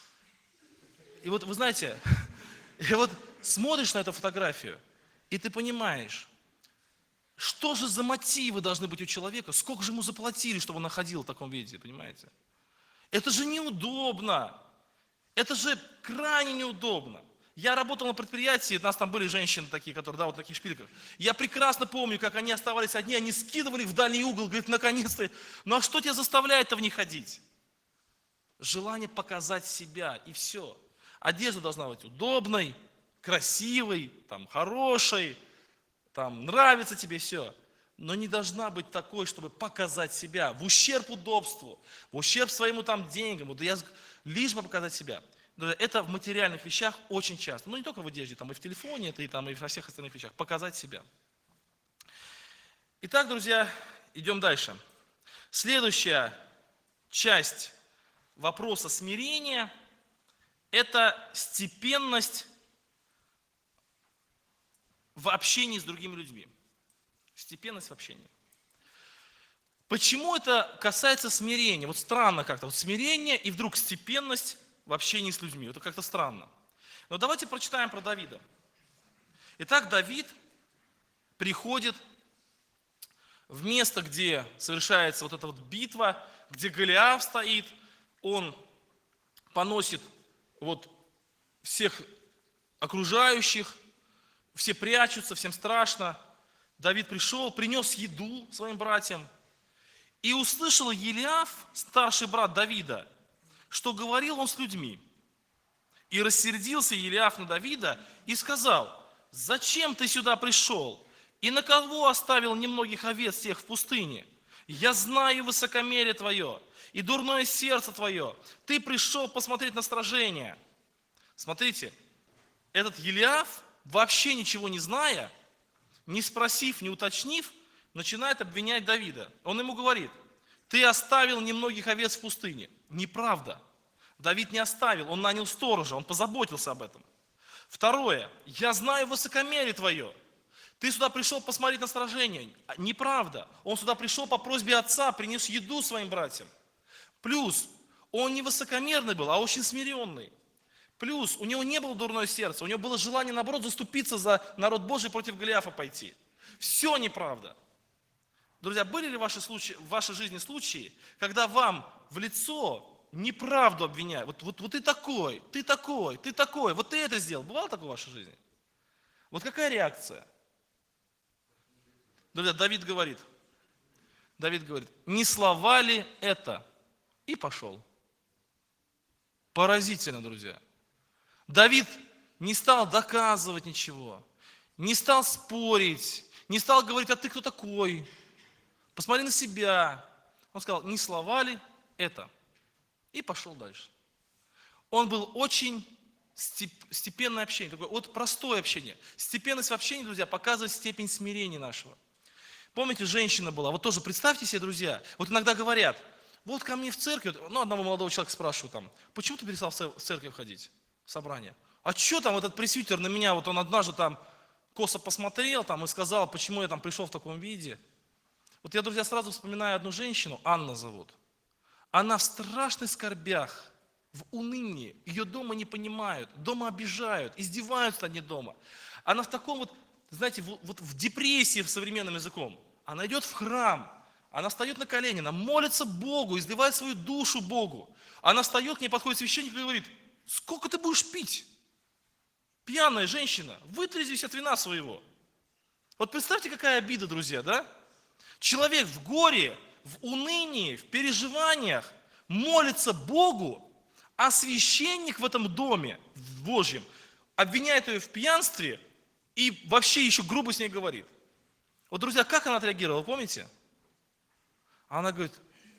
И вот вы знаете, и вот смотришь на эту фотографию, и ты понимаешь, что же за мотивы должны быть у человека, сколько же ему заплатили, чтобы он находил в таком виде, понимаете? Это же неудобно, это же крайне неудобно. Я работал на предприятии, у нас там были женщины такие, которые, вот в таких шпильках. Я прекрасно помню, как они оставались одни, они скидывали в дальний угол, говорят, наконец-то. А что тебя заставляет-то в них ходить? Желание показать себя, и все. Одежда должна быть удобной, красивой, хорошей, нравится тебе все. Но не должна быть такой, чтобы показать себя в ущерб удобству, в ущерб своему деньгам, лишь бы показать себя. Это в материальных вещах очень часто. Не только в одежде, и в телефоне, и во всех остальных вещах. Показать себя. Итак, друзья, идем дальше. Следующая часть вопроса смирения – это степенность в общении с другими людьми. Степенность в общении. Почему это касается смирения? Вот странно как-то. Вот смирение и вдруг степенность в общении с людьми. Это как-то странно. Но давайте прочитаем про Давида. Итак, Давид приходит в место, где совершается вот эта вот битва, где Голиаф стоит, он поносит вот всех окружающих, все прячутся, всем страшно. Давид пришел, принес еду своим братьям, и услышал Елиаф, старший брат Давида, что говорил он с людьми. И рассердился Елиаф на Давида и сказал: «Зачем ты сюда пришел? И на кого оставил немногих овец тех в пустыне? Я знаю высокомерие твое и дурное сердце твое. Ты пришел посмотреть на сражение». Смотрите, этот Елиаф, вообще ничего не зная, не спросив, не уточнив, начинает обвинять Давида. Он ему говорит: «Ты оставил немногих овец в пустыне». Неправда. Давид не оставил, он нанял сторожа, он позаботился об этом. Второе: «Я знаю высокомерие твое. Ты сюда пришел посмотреть на сражение». Неправда. Он сюда пришел по просьбе отца, принес еду своим братьям. Плюс, он не высокомерный был, а очень смиренный. Плюс, у него не было дурное сердце, у него было желание, наоборот, заступиться за народ Божий, против Голиафа пойти. Все неправда. Друзья, были ли в вашей жизни случаи, когда вам в лицо неправду обвиняют? Вот ты такой, ты такой, ты такой, вот ты это сделал. Бывало такое в вашей жизни? Вот какая реакция? Друзья, Давид говорит, не слова ли это? И пошел. Поразительно, друзья. Давид не стал доказывать ничего, не стал спорить, не стал говорить: «А ты кто такой? Посмотри на себя». Он сказал: «Не слова ли это?» И пошел дальше. Он был очень степенное общение, такое вот простое общение. Степенность в общении, друзья, показывает степень смирения нашего. Помните, женщина была, вот тоже представьте себе, друзья, вот иногда говорят: «Вот ко мне в церковь», одного молодого человека спрашивают там: «Почему ты перестал в церковь ходить, в собрание?» «А что там этот пресвитер на меня, вот он однажды там косо посмотрел там и сказал, почему я там пришел в таком виде». Вот я, друзья, сразу вспоминаю одну женщину, Анна зовут. Она в страшных скорбях, в унынии, ее дома не понимают, дома обижают, издеваются над ней дома. Она в таком вот, знаете, вот в депрессии современным языком. Она идет в храм, она встает на колени, она молится Богу, изливает свою душу Богу. Она встает, к ней подходит священник и говорит: «Сколько ты будешь пить? Пьяная женщина, вытрезвись от вина своего». Вот представьте, какая обида, друзья, да? Человек в горе, в унынии, в переживаниях молится Богу, а священник в этом доме, в Божьем, обвиняет ее в пьянстве и вообще еще грубо с ней говорит. Вот, друзья, как она отреагировала, помните? Она говорит: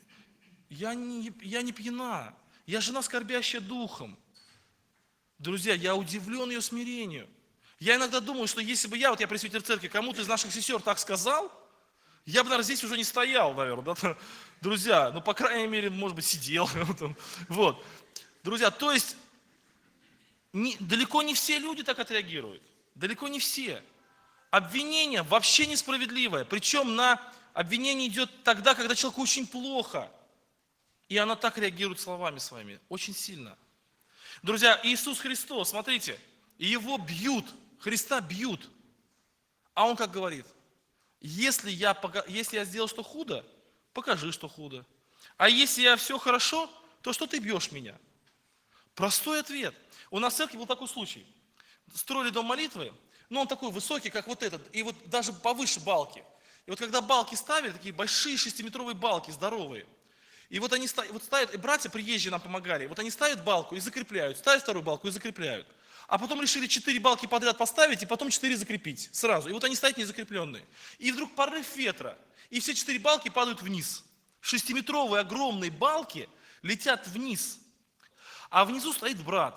я не пьяна, я жена, скорбящая духом. Друзья, я удивлен ее смирению. Я иногда думаю, что если бы я пресвитер церкви, кому-то из наших сестер так сказал, я бы, наверное, здесь уже не стоял, наверное. Да? Друзья, по крайней мере, может быть, сидел. Вот. Друзья, то есть, далеко не все люди так отреагируют. Далеко не все. Обвинение вообще несправедливое. Причем на обвинение идет тогда, когда человеку очень плохо. И она так реагирует словами своими. Очень сильно. Друзья, Иисус Христос, смотрите, Его бьют, Христа бьют. А Он как говорит: если я сделал что худо, покажи, что худо. А если я все хорошо, то что ты бьешь меня? Простой ответ. У нас в церкви был такой случай. Строили дом молитвы, но он такой высокий, как вот этот, и вот даже повыше балки. И вот когда балки ставили, такие большие 6-метровые балки, здоровые, и вот они ставят, и братья приезжие нам помогали, вот они ставят балку и закрепляют, ставят вторую балку и закрепляют. А потом решили 4 балки подряд поставить, и потом 4 закрепить сразу. И вот они стоят незакрепленные. И вдруг порыв ветра, и все 4 балки падают вниз. 6-метровые огромные балки летят вниз. А внизу стоит брат.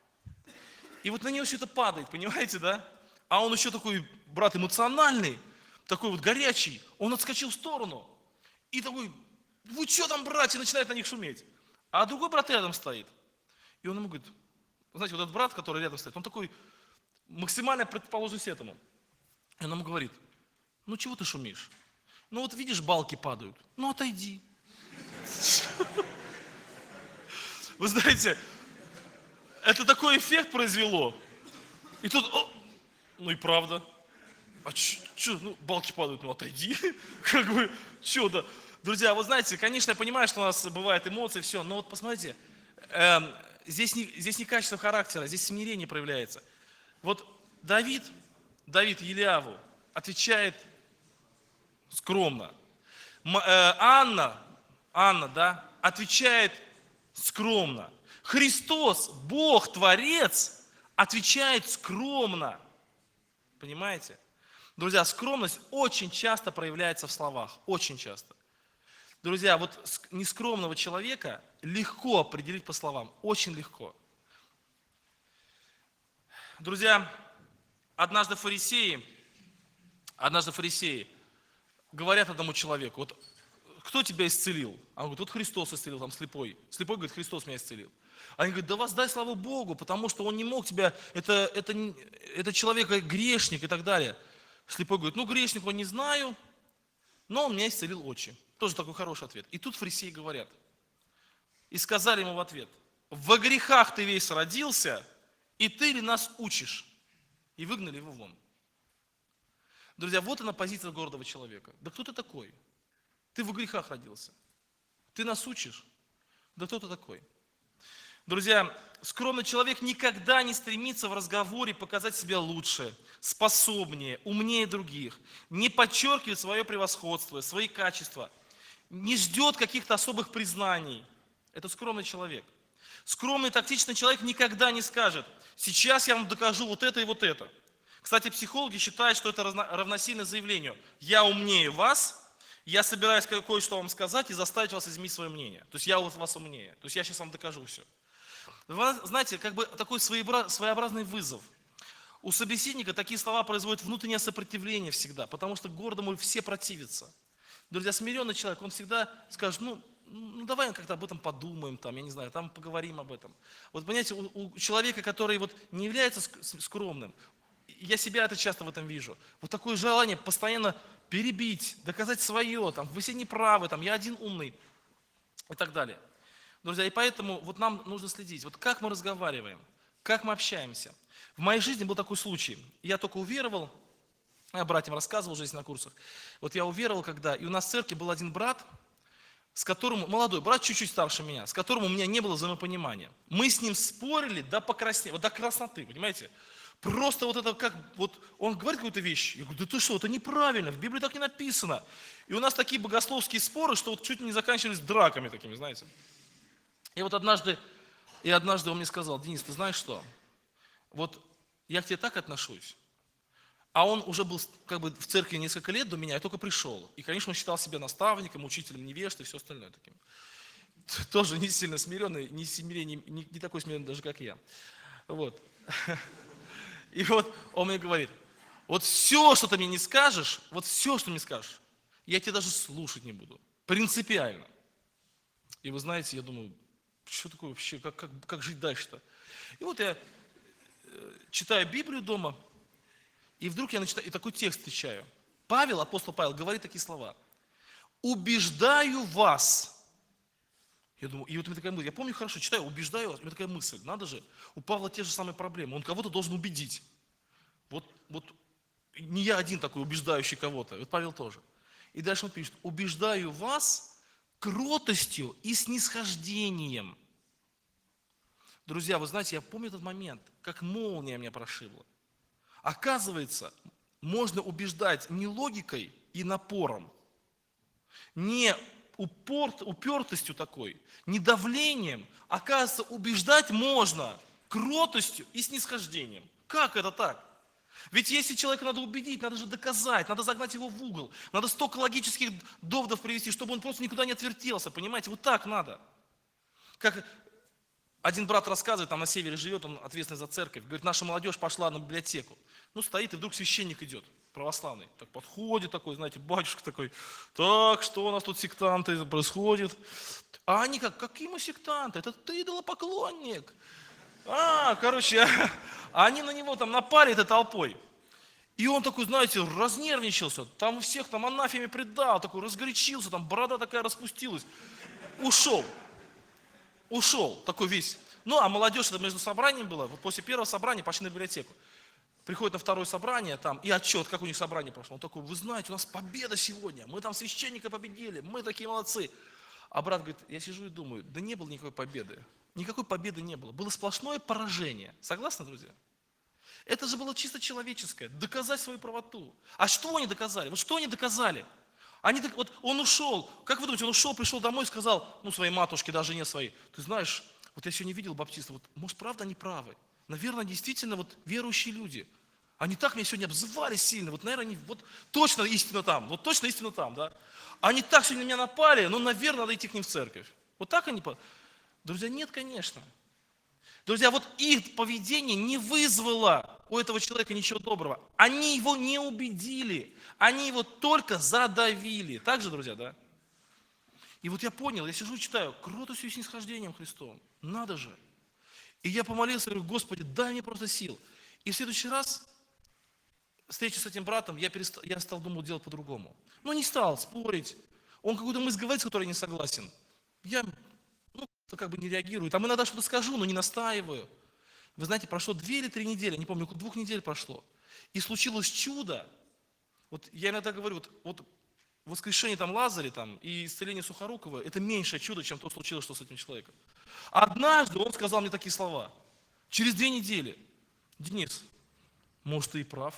И вот на него все это падает, понимаете, да? А он еще такой, брат, эмоциональный, такой вот горячий. Он отскочил в сторону. И такой: «Вы что там, братья?» Начинает на них шуметь. А другой брат рядом стоит. И он ему говорит: знаете, вот этот брат, который рядом стоит, он такой максимальная противоположность этому. И он ему говорит, ну чего ты шумишь? Ну вот видишь, балки падают. Ну отойди. Вы знаете, это такой эффект произвело. И тут, ну и правда. А что, ну балки падают, ну отойди. Как бы, что да. Друзья, вы знаете, конечно, я понимаю, что у нас бывают эмоции, все, но вот посмотрите, здесь не качество характера, здесь смирение проявляется. Вот Давид Елиаву отвечает скромно. Анна, да, отвечает скромно. Христос, Бог, Творец, отвечает скромно. Понимаете? Друзья, скромность очень часто проявляется в словах. Очень часто. Друзья, вот нескромного человека легко определить по словам. Очень легко. Друзья, однажды фарисеи говорят одному человеку, вот кто тебя исцелил? А он говорит, вот Христос исцелил, там слепой. Слепой говорит, Христос меня исцелил. Они говорят, да воздай славу Богу, потому что он не мог тебя, это человек грешник и так далее. Слепой говорит, ну грешник он не знаю, но он меня исцелил очи. Тоже такой хороший ответ. И тут фарисеи говорят, и сказали ему в ответ, во грехах ты весь родился, и ты ли нас учишь? И выгнали его вон. Друзья, вот она позиция гордого человека. Да кто ты такой? Ты в грехах родился. Ты нас учишь? Да кто ты такой? Друзья, скромный человек никогда не стремится в разговоре показать себя лучше, способнее, умнее других, не подчеркивает свое превосходство, свои качества, не ждет каких-то особых признаний. Это скромный человек. Скромный, тактичный человек никогда не скажет, сейчас я вам докажу вот это и вот это. Кстати, психологи считают, что это равносильно заявлению, я умнее вас, я собираюсь кое-что вам сказать и заставить вас изменить свое мнение. То есть я у вас умнее, то есть я сейчас вам докажу все. Вы знаете, как бы такой своеобразный вызов. У собеседника такие слова производят внутреннее сопротивление всегда, потому что гордому все противятся. Друзья, смиренный человек, он всегда скажет, ну давай как-то об этом подумаем, там, я не знаю, там поговорим об этом. Вот понимаете, у человека, который вот не является скромным, я себя это часто в этом вижу, вот такое желание постоянно перебить, доказать свое, там, вы все неправы, там, я один умный и так далее. Друзья, и поэтому вот нам нужно следить, вот как мы разговариваем, как мы общаемся. В моей жизни был такой случай, я только уверовал, я братьям рассказывал уже здесь на курсах, вот я уверовал когда, и у нас в церкви был один брат, с которым, молодой брат, чуть-чуть старше меня, с которым у меня не было взаимопонимания. Мы с ним спорили до покраснения, вот до красноты, понимаете? Просто вот это как, вот он говорит какую-то вещь, я говорю, да ты что, это неправильно, в Библии так не написано. И у нас такие богословские споры, что вот чуть не заканчивались драками такими, знаете. И вот однажды он мне сказал, Денис, ты знаешь что, вот я к тебе так отношусь, а он уже был как бы в церкви несколько лет до меня, я только пришел. И, конечно, он считал себя наставником, учителем невежд и все остальное таким. Тоже не сильно смиренный, не такой смиренный даже, как я. Вот. И вот он мне говорит, вот все, что ты мне не скажешь, вот все, что мне скажешь, я тебя даже слушать не буду. Принципиально. И вы знаете, я думаю, что такое вообще, как жить дальше-то? И вот я читаю Библию дома, и вдруг я начинаю, и такой текст встречаю. Апостол Павел говорит такие слова. Убеждаю вас. Я думаю, и вот у меня такая мысль, я помню хорошо, читаю, убеждаю вас, у меня такая мысль, надо же, у Павла те же самые проблемы, он кого-то должен убедить. Вот не я один такой убеждающий кого-то, вот Павел тоже. И дальше он пишет, убеждаю вас кротостью и снисхождением. Друзья, вы знаете, я помню этот момент, как молния меня прошибла. Оказывается, можно убеждать не логикой и напором, не упертостью такой, не давлением. Оказывается, убеждать можно кротостью и снисхождением. Как это так? Ведь если человека надо убедить, надо же доказать, надо загнать его в угол, надо столько логических доводов привести, чтобы он просто никуда не отвертелся, понимаете? Вот так надо. Как один брат рассказывает, там на севере живет, он ответственный за церковь, говорит, наша молодежь пошла на библиотеку. Ну, стоит, и вдруг священник идет, православный. Так подходит такой, знаете, батюшка такой, так, что у нас тут сектанты происходит? А они какие мы сектанты? Это ты идолопоклонник. Короче, они на него там напали этой толпой. И он такой, знаете, разнервничался, там всех там анафеме предал, такой разгорячился, там борода такая распустилась. Ушел, такой весь. Ну, а молодежь, это между собранием было, вот после первого собрания пошли на библиотеку. Приходит на второе собрание, там, и отчет, как у них собрание прошло. Он такой, вы знаете, у нас победа сегодня, мы там священника победили, мы такие молодцы. А брат говорит, я сижу и думаю, да не было никакой победы. Никакой победы не было. Было сплошное поражение. Согласны, друзья? Это же было чисто человеческое, доказать свою правоту. А что они доказали? Вот что они доказали? Вот он ушел, как вы думаете, он ушел, пришел домой и сказал, ну, своей матушке, даже жене своей, ты знаешь, вот я сегодня видел баптистов, вот, может, правда они правы? Наверное, действительно, вот верующие люди, они так меня сегодня обзывали сильно, вот, наверное, они, вот точно истина там, да? Они так сегодня на меня напали, ну, наверное, надо идти к ним в церковь. Вот так они, друзья, нет, конечно. Друзья, вот их поведение не вызвало у этого человека ничего доброго. Они его не убедили, они его только задавили. Так же, друзья, да? И вот я понял, я сижу и читаю, кротостью и снисхождением Христовым. Надо же. И я помолился, говорю, Господи, дай мне просто сил. И в следующий раз, встреча с этим братом, я стал думать делать по-другому. Но не стал спорить. Он какую-то мысль говорит, с которой я не согласен. Я как бы не реагирую. Там иногда что-то скажу, но не настаиваю. Вы знаете, прошло 2 или 3 недели, не помню, около 2 недель прошло. И случилось чудо. Вот я иногда говорю, вот воскрешение там Лазаря там, и исцеление Сухорукова, это меньшее чудо, чем то случилось, что с этим человеком. Однажды он сказал мне такие слова. Через 2 недели. Денис, может, ты и прав.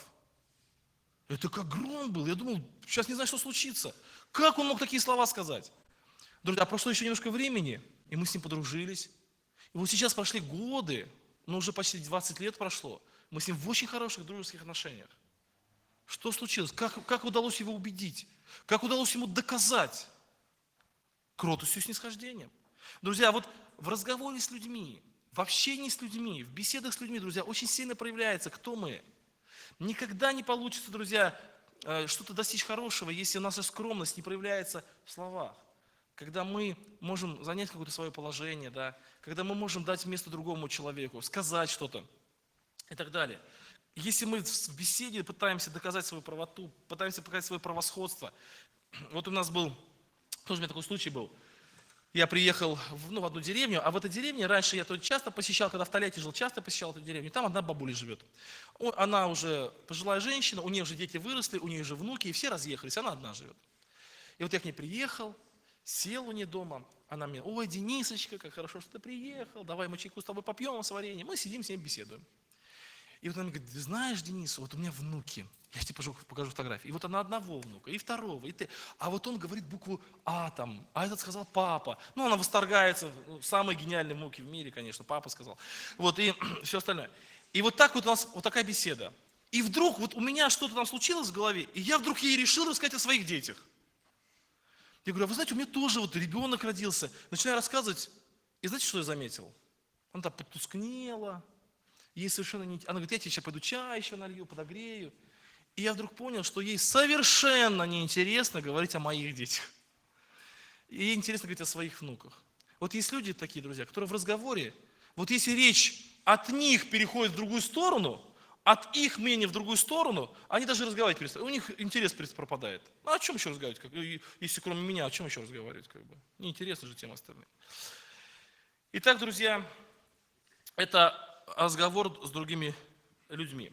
Это как гром был. Я думал, сейчас не знаю, что случится. Как он мог такие слова сказать? Друзья, прошло еще немножко времени, и мы с ним подружились. И вот сейчас прошли годы, но уже почти 20 лет прошло. Мы с ним в очень хороших дружеских отношениях. Что случилось? Как удалось его убедить? Как удалось ему доказать? Кротостью и снисхождением. Друзья, вот в разговоре с людьми, в общении с людьми, в беседах с людьми, друзья, очень сильно проявляется, кто мы. Никогда не получится, друзья, что-то достичь хорошего, если наша скромность не проявляется в словах. Когда мы можем занять какое-то свое положение, да, когда мы можем дать место другому человеку, сказать что-то и так далее. Если мы в беседе пытаемся доказать свою правоту, пытаемся показать свое превосходство. Вот у нас тоже у меня такой случай был. Я приехал в одну деревню, а в этой деревне раньше я тут часто посещал, когда в Тольятти жил, часто посещал эту деревню. Там одна бабуля живет. Она уже пожилая женщина, у нее уже дети выросли, у нее уже внуки, и все разъехались, она одна живет. И вот я к ней приехал, сел у нее дома, она мне, ой, Денисочка, как хорошо, что ты приехал, давай мы чайку с тобой попьем с вареньем. Мы сидим с ней беседуем. И вот она мне говорит, ты знаешь, Денис, вот у меня внуки, я тебе покажу фотографии, и вот она одного внука, и второго, и ты, а вот он говорит букву А там, а этот сказал папа. Ну, она восторгается, самые гениальные внуки в мире, конечно, папа сказал. Вот, и все остальное. И вот так вот у нас вот такая беседа. И вдруг вот у меня что-то там случилось в голове, и я вдруг ей решил рассказать о своих детях. Я говорю, а вы знаете, у меня тоже вот ребенок родился. Начинаю рассказывать, и знаете, что я заметил? Она там потускнела, ей совершенно не... Она говорит, я тебе сейчас пойду чай еще налью, подогрею. И я вдруг понял, что ей совершенно неинтересно говорить о моих детях. И ей интересно говорить о своих внуках. Вот есть люди такие, друзья, которые в разговоре, вот если речь от них переходит в другую сторону, от их мнения в другую сторону, они даже разговаривать перестают. У них интерес пропадает. Ну, о чем еще разговаривать? Если кроме меня, о чем еще разговаривать? Неинтересно же тем остальным. Итак, друзья, это разговор с другими людьми.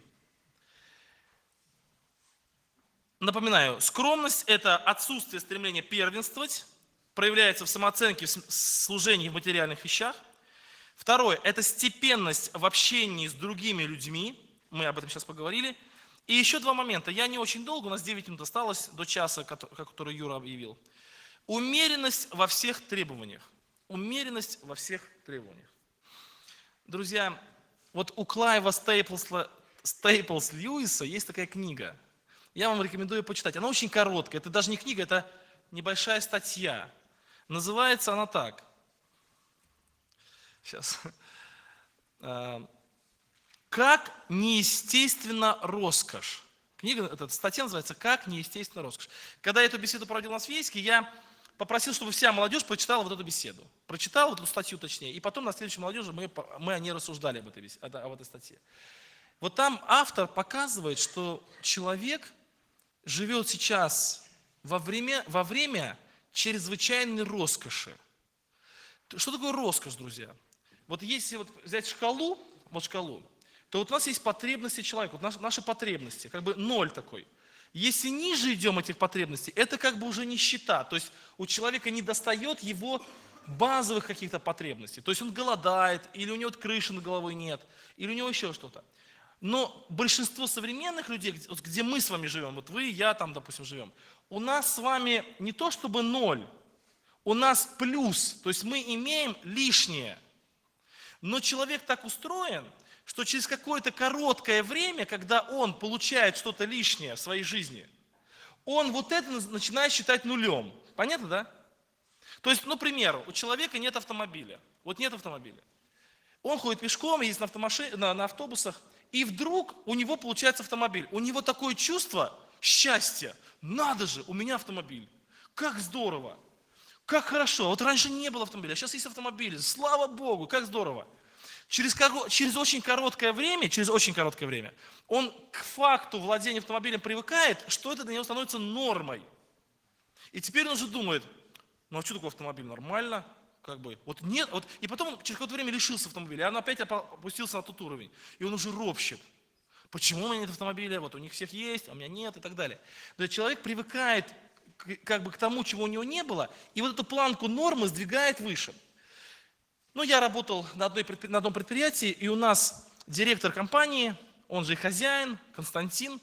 Напоминаю, скромность – это отсутствие стремления первенствовать, проявляется в самооценке, в служении в материальных вещах. Второе – это степенность в общении с другими людьми. Мы об этом сейчас поговорили. И еще 2 момента. Я не очень долго, у нас 9 минут осталось до часа, который Юра объявил. Умеренность во всех требованиях. Умеренность во всех требованиях. Друзья, вот у Клайва Стейплс Льюиса есть такая книга. Я вам рекомендую почитать. Она очень короткая. Это даже не книга, это небольшая статья. Называется она так. Сейчас. «Как неестественна роскошь». Эта статья называется «Как неестественна роскошь». Когда я эту беседу проводил на Свейске, я попросил, чтобы вся молодежь прочитала вот эту беседу. Прочитала вот эту статью точнее. И потом на следующей молодежи мы о ней рассуждали об этой статье. Вот там автор показывает, что человек живет сейчас во время чрезвычайной роскоши. Что такое роскошь, друзья? Вот если вот взять шкалу, то вот у нас есть потребности человека, вот наши потребности, как бы ноль такой. Если ниже идем этих потребностей, это как бы уже нищета. То есть у человека не достает его базовых каких-то потребностей. То есть он голодает, или у него крыши над головой нет, или у него еще что-то. Но большинство современных людей, вот где мы с вами живем, вот вы и я там, допустим, живем, у нас с вами не то чтобы ноль, у нас плюс, то есть мы имеем лишнее. Но человек так устроен, что через какое-то короткое время, когда он получает что-то лишнее в своей жизни, он вот это начинает считать нулем. Понятно, да? То есть, ну, к примеру, у человека нет автомобиля. Вот нет автомобиля. Он ходит пешком, ездит на автобусах, и вдруг у него получается автомобиль. У него такое чувство счастья. Надо же, у меня автомобиль. Как здорово. Как хорошо. Вот раньше не было автомобиля, а сейчас есть автомобиль. Слава Богу, как здорово. Через очень короткое время, он к факту владения автомобилем привыкает, что это для него становится нормой. И теперь он уже думает, ну а что такое автомобиль? Нормально. Как бы, вот нет, вот, и потом он через какое-то время лишился автомобиля, и он опять опустился на тот уровень. И он уже ропщет. Почему у меня нет автомобиля? Вот у них всех есть, а у меня нет и так далее. То есть человек привыкает как бы к тому, чего у него не было, и вот эту планку нормы сдвигает выше. Ну, я работал на одном предприятии, и у нас директор компании, он же и хозяин, Константин,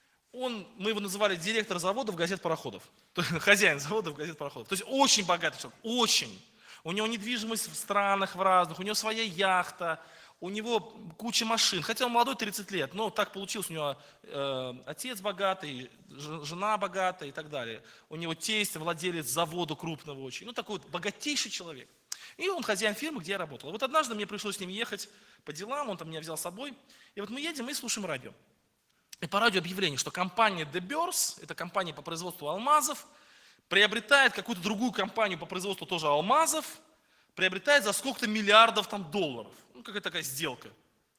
мы его называли директор заводов газет-пароходов. Хозяин заводов газет-пароходов. То есть очень богатый человек, очень. У него недвижимость в странах в разных, у него своя яхта, у него куча машин. Хотя он молодой, 30 лет, но так получилось, у него отец богатый, жена богатая и так далее. У него тесть, владелец завода крупного очень. Ну, такой вот богатейший человек. И он хозяин фирмы, где я работал. И вот однажды мне пришлось с ним ехать по делам, он там меня взял с собой. И вот мы едем и слушаем радио. И по радио объявление, что компания De Beers, это компания по производству алмазов, приобретает какую-то другую компанию по производству тоже алмазов, приобретает за сколько-то миллиардов там долларов. Ну, какая-то такая сделка.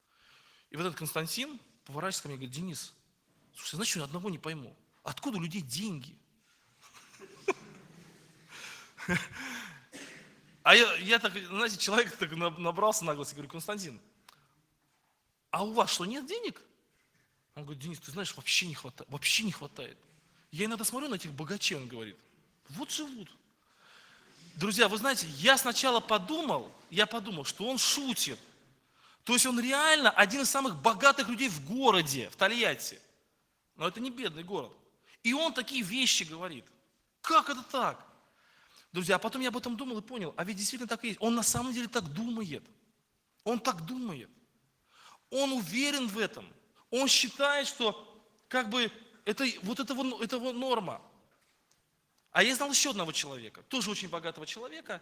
И вот этот Константин поворачивается ко мне и говорит, Денис, слушай, знаешь, я одного не пойму. Откуда у людей деньги? А я так, знаете, человек так набрался наглости, говорю, Константин, а у вас что, нет денег? Он говорит, Денис, ты знаешь, вообще не хватает. Я иногда смотрю на этих богачей, он говорит, вот живут. Друзья, вы знаете, я сначала подумал, что он шутит. То есть он реально один из самых богатых людей в городе, в Тольятти. Но это не бедный город. И он такие вещи говорит. Как это так? Друзья, а потом я об этом думал и понял, а ведь действительно так и есть. Он на самом деле так думает. Он так думает. Он уверен в этом. Он считает, что как бы это его норма. А я знал еще одного человека, тоже очень богатого человека.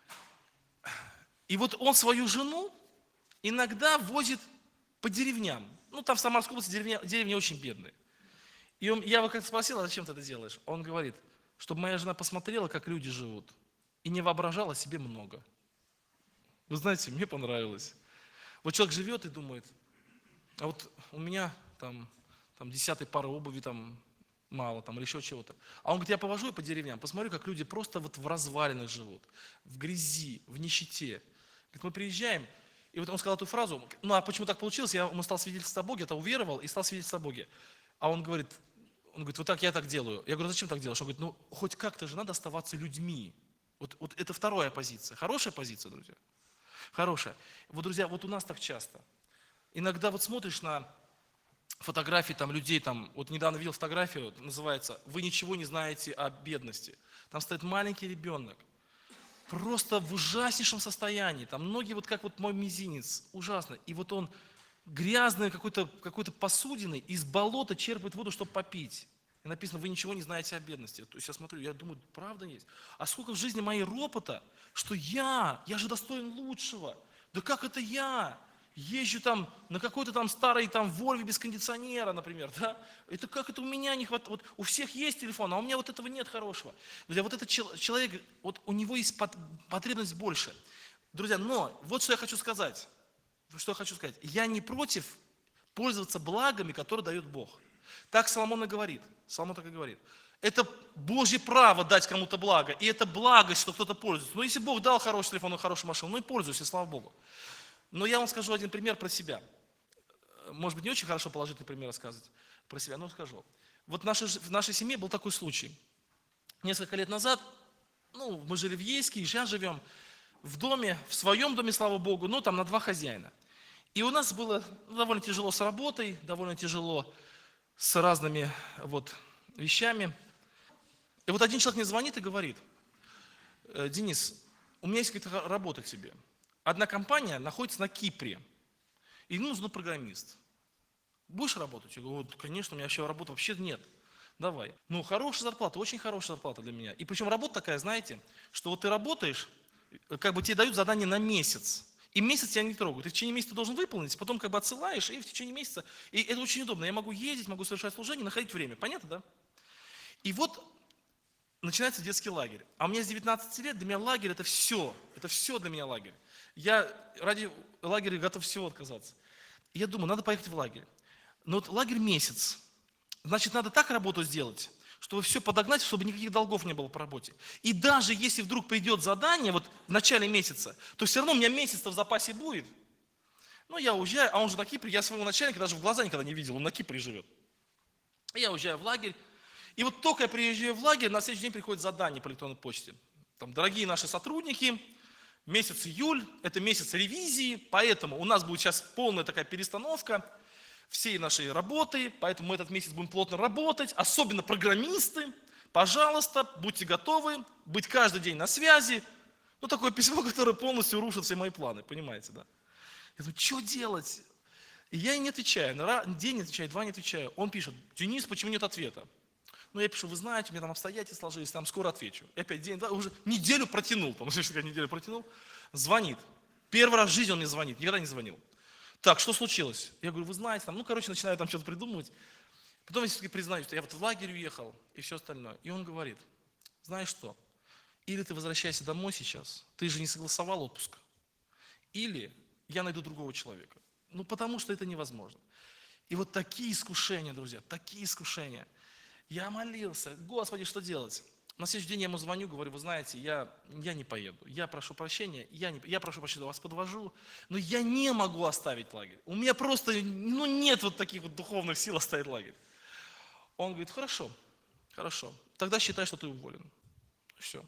И вот он свою жену иногда возит по деревням. Ну, там в Самарской области деревни очень бедные. И я его как-то спросил, а зачем ты это делаешь? Он говорит, чтобы моя жена посмотрела, как люди живут, и не воображала себе много. Вы знаете, мне понравилось. Вот человек живет и думает, а вот у меня там 10 пары обуви там мало, там, или еще чего-то. А он говорит, я повожу по деревням, посмотрю, как люди просто вот в развалинах живут, в грязи, в нищете. Говорит, мы приезжаем, и вот он сказал эту фразу, ну а почему так получилось, ему стал свидетельствовать о Боге, это уверовал и стал свидетельствовать о Боге. А он говорит, вот так я так делаю. Я говорю, зачем так делаешь? Он говорит, ну хоть как-то же надо оставаться людьми. Вот это вторая позиция. Хорошая позиция, друзья? Хорошая. Вот, друзья, вот у нас так часто. Иногда вот смотришь на фотографии там людей, там, вот недавно видел фотографию, называется «Вы ничего не знаете о бедности». Там стоит маленький ребенок, просто в ужаснейшем состоянии, там ноги вот как вот мой мизинец, ужасно. И вот он грязной какой-то посудиной из болота черпает воду, чтобы попить. И написано, вы ничего не знаете о бедности. То есть я смотрю, я думаю, правда есть. А сколько в жизни моей ропота, что я же достоин лучшего. Да как это я? Езжу там на какой-то там старой там Вольве без кондиционера, например, да? Это как это у меня не хватает? Вот у всех есть телефон, а у меня вот этого нет хорошего. Друзья, вот этот человек, вот у него есть потребность больше. Друзья, но вот что я хочу сказать. Я не против Пользоваться благами, которые дает Бог. Так Соломон и говорит. Соломон так и говорит. Это Божье право дать кому-то благо. И это благость, что кто-то пользуется. Но если Бог дал хороший телефон и хорошую машину, ну и пользуйся, слава Богу. Но я вам скажу один пример про себя. Может быть, не очень хорошо положительный пример рассказывать про себя, но скажу. Вот в нашей семье был такой случай. Несколько лет назад, мы жили в Ейске, и сейчас живем в доме, в своем доме, слава Богу, там на 2 хозяина. И у нас было довольно тяжело с работой, довольно тяжело с разными вещами. И вот один человек мне звонит и говорит: Денис, у меня есть какая-то работа к тебе. Одна компания находится на Кипре, и нужен программист. Будешь работать? Я говорю: конечно, у меня вообще работы вообще нет. Давай. Хорошая зарплата, очень хорошая зарплата для меня. И причем работа такая, знаете, что ты работаешь, тебе дают задание на месяц. И месяц тебя не трогают. Ты в течение месяца должен выполнить, потом отсылаешь, и в течение месяца. И это очень удобно. Я могу ездить, могу совершать служение, находить время. Понятно, да? И вот начинается детский лагерь. А у меня с 19 лет для меня лагерь это все. Это все для меня лагерь. Я ради лагеря готов всего отказаться. И я думаю, надо поехать в лагерь. Но лагерь месяц. Значит, надо так работу сделать, чтобы все подогнать, чтобы никаких долгов не было по работе. И даже если вдруг придет задание в начале месяца, то все равно у меня месяц-то в запасе будет. Я уезжаю, а он же на Кипре, я своего начальника даже в глаза никогда не видел, он на Кипре живет. Я уезжаю в лагерь, и только я приезжаю в лагерь, на следующий день приходит задание по электронной почте. Дорогие наши сотрудники, месяц июль, это месяц ревизии, поэтому у нас будет сейчас полная такая перестановка всей нашей работы, поэтому мы этот месяц будем плотно работать, особенно программисты. Пожалуйста, будьте готовы быть каждый день на связи. Такое письмо, которое полностью рушит все мои планы, понимаете, да? Я думаю, что делать? И я не отвечаю, день не отвечаю, 2 не отвечаю. Он пишет: Денис, почему нет ответа? Я пишу: вы знаете, у меня там обстоятельства сложились, скоро отвечу. И опять день, уже неделю протянул, неделю протянул, звонит. Первый раз в жизни он мне звонит, никогда не звонил. Так, что случилось? Я говорю: вы знаете, начинаю что-то придумывать. Потом я все-таки признаюсь, что я в лагерь уехал и все остальное. И он говорит: знаешь что, или ты возвращайся домой сейчас, ты же не согласовал отпуск, или я найду другого человека. Потому что это невозможно. И такие искушения, друзья, такие искушения. Я молился: Господи, что делать? На следующий день я ему звоню, говорю: вы знаете, я не поеду, я прошу прощения, я прошу прощения, вас подвожу, но я не могу оставить лагерь. У меня просто, нет таких духовных сил оставить лагерь. Он говорит: хорошо, тогда считай, что ты уволен. Все.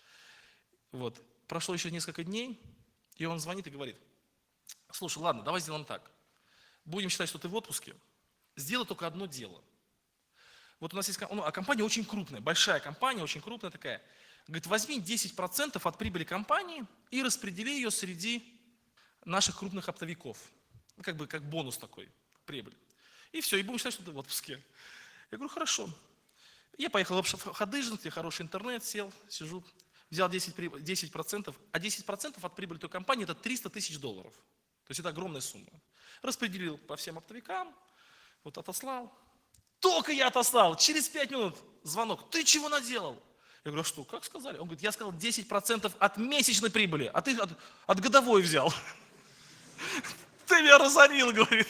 Прошло еще несколько дней, и он звонит и говорит: слушай, ладно, давай сделаем так. Будем считать, что ты в отпуске, сделай только одно дело. У нас есть, компания очень крупная, большая компания, очень крупная такая. Говорит: возьми 10% от прибыли компании и распредели ее среди наших крупных оптовиков. Как бонус такой, прибыль. И все, и будем считать, что ты в отпуске. Я говорю: хорошо. Я поехал в Хадыжин, где хороший интернет, сижу, взял 10%, а 10% от прибыли той компании это $300 000. То есть это огромная сумма. Распределил по всем оптовикам, отослал. Только я отослал, через 5 минут звонок: ты чего наделал? Я говорю: а что, как сказали? Он говорит: я сказал 10% от месячной прибыли, а ты от годовой взял. Ты меня разорил, говорит.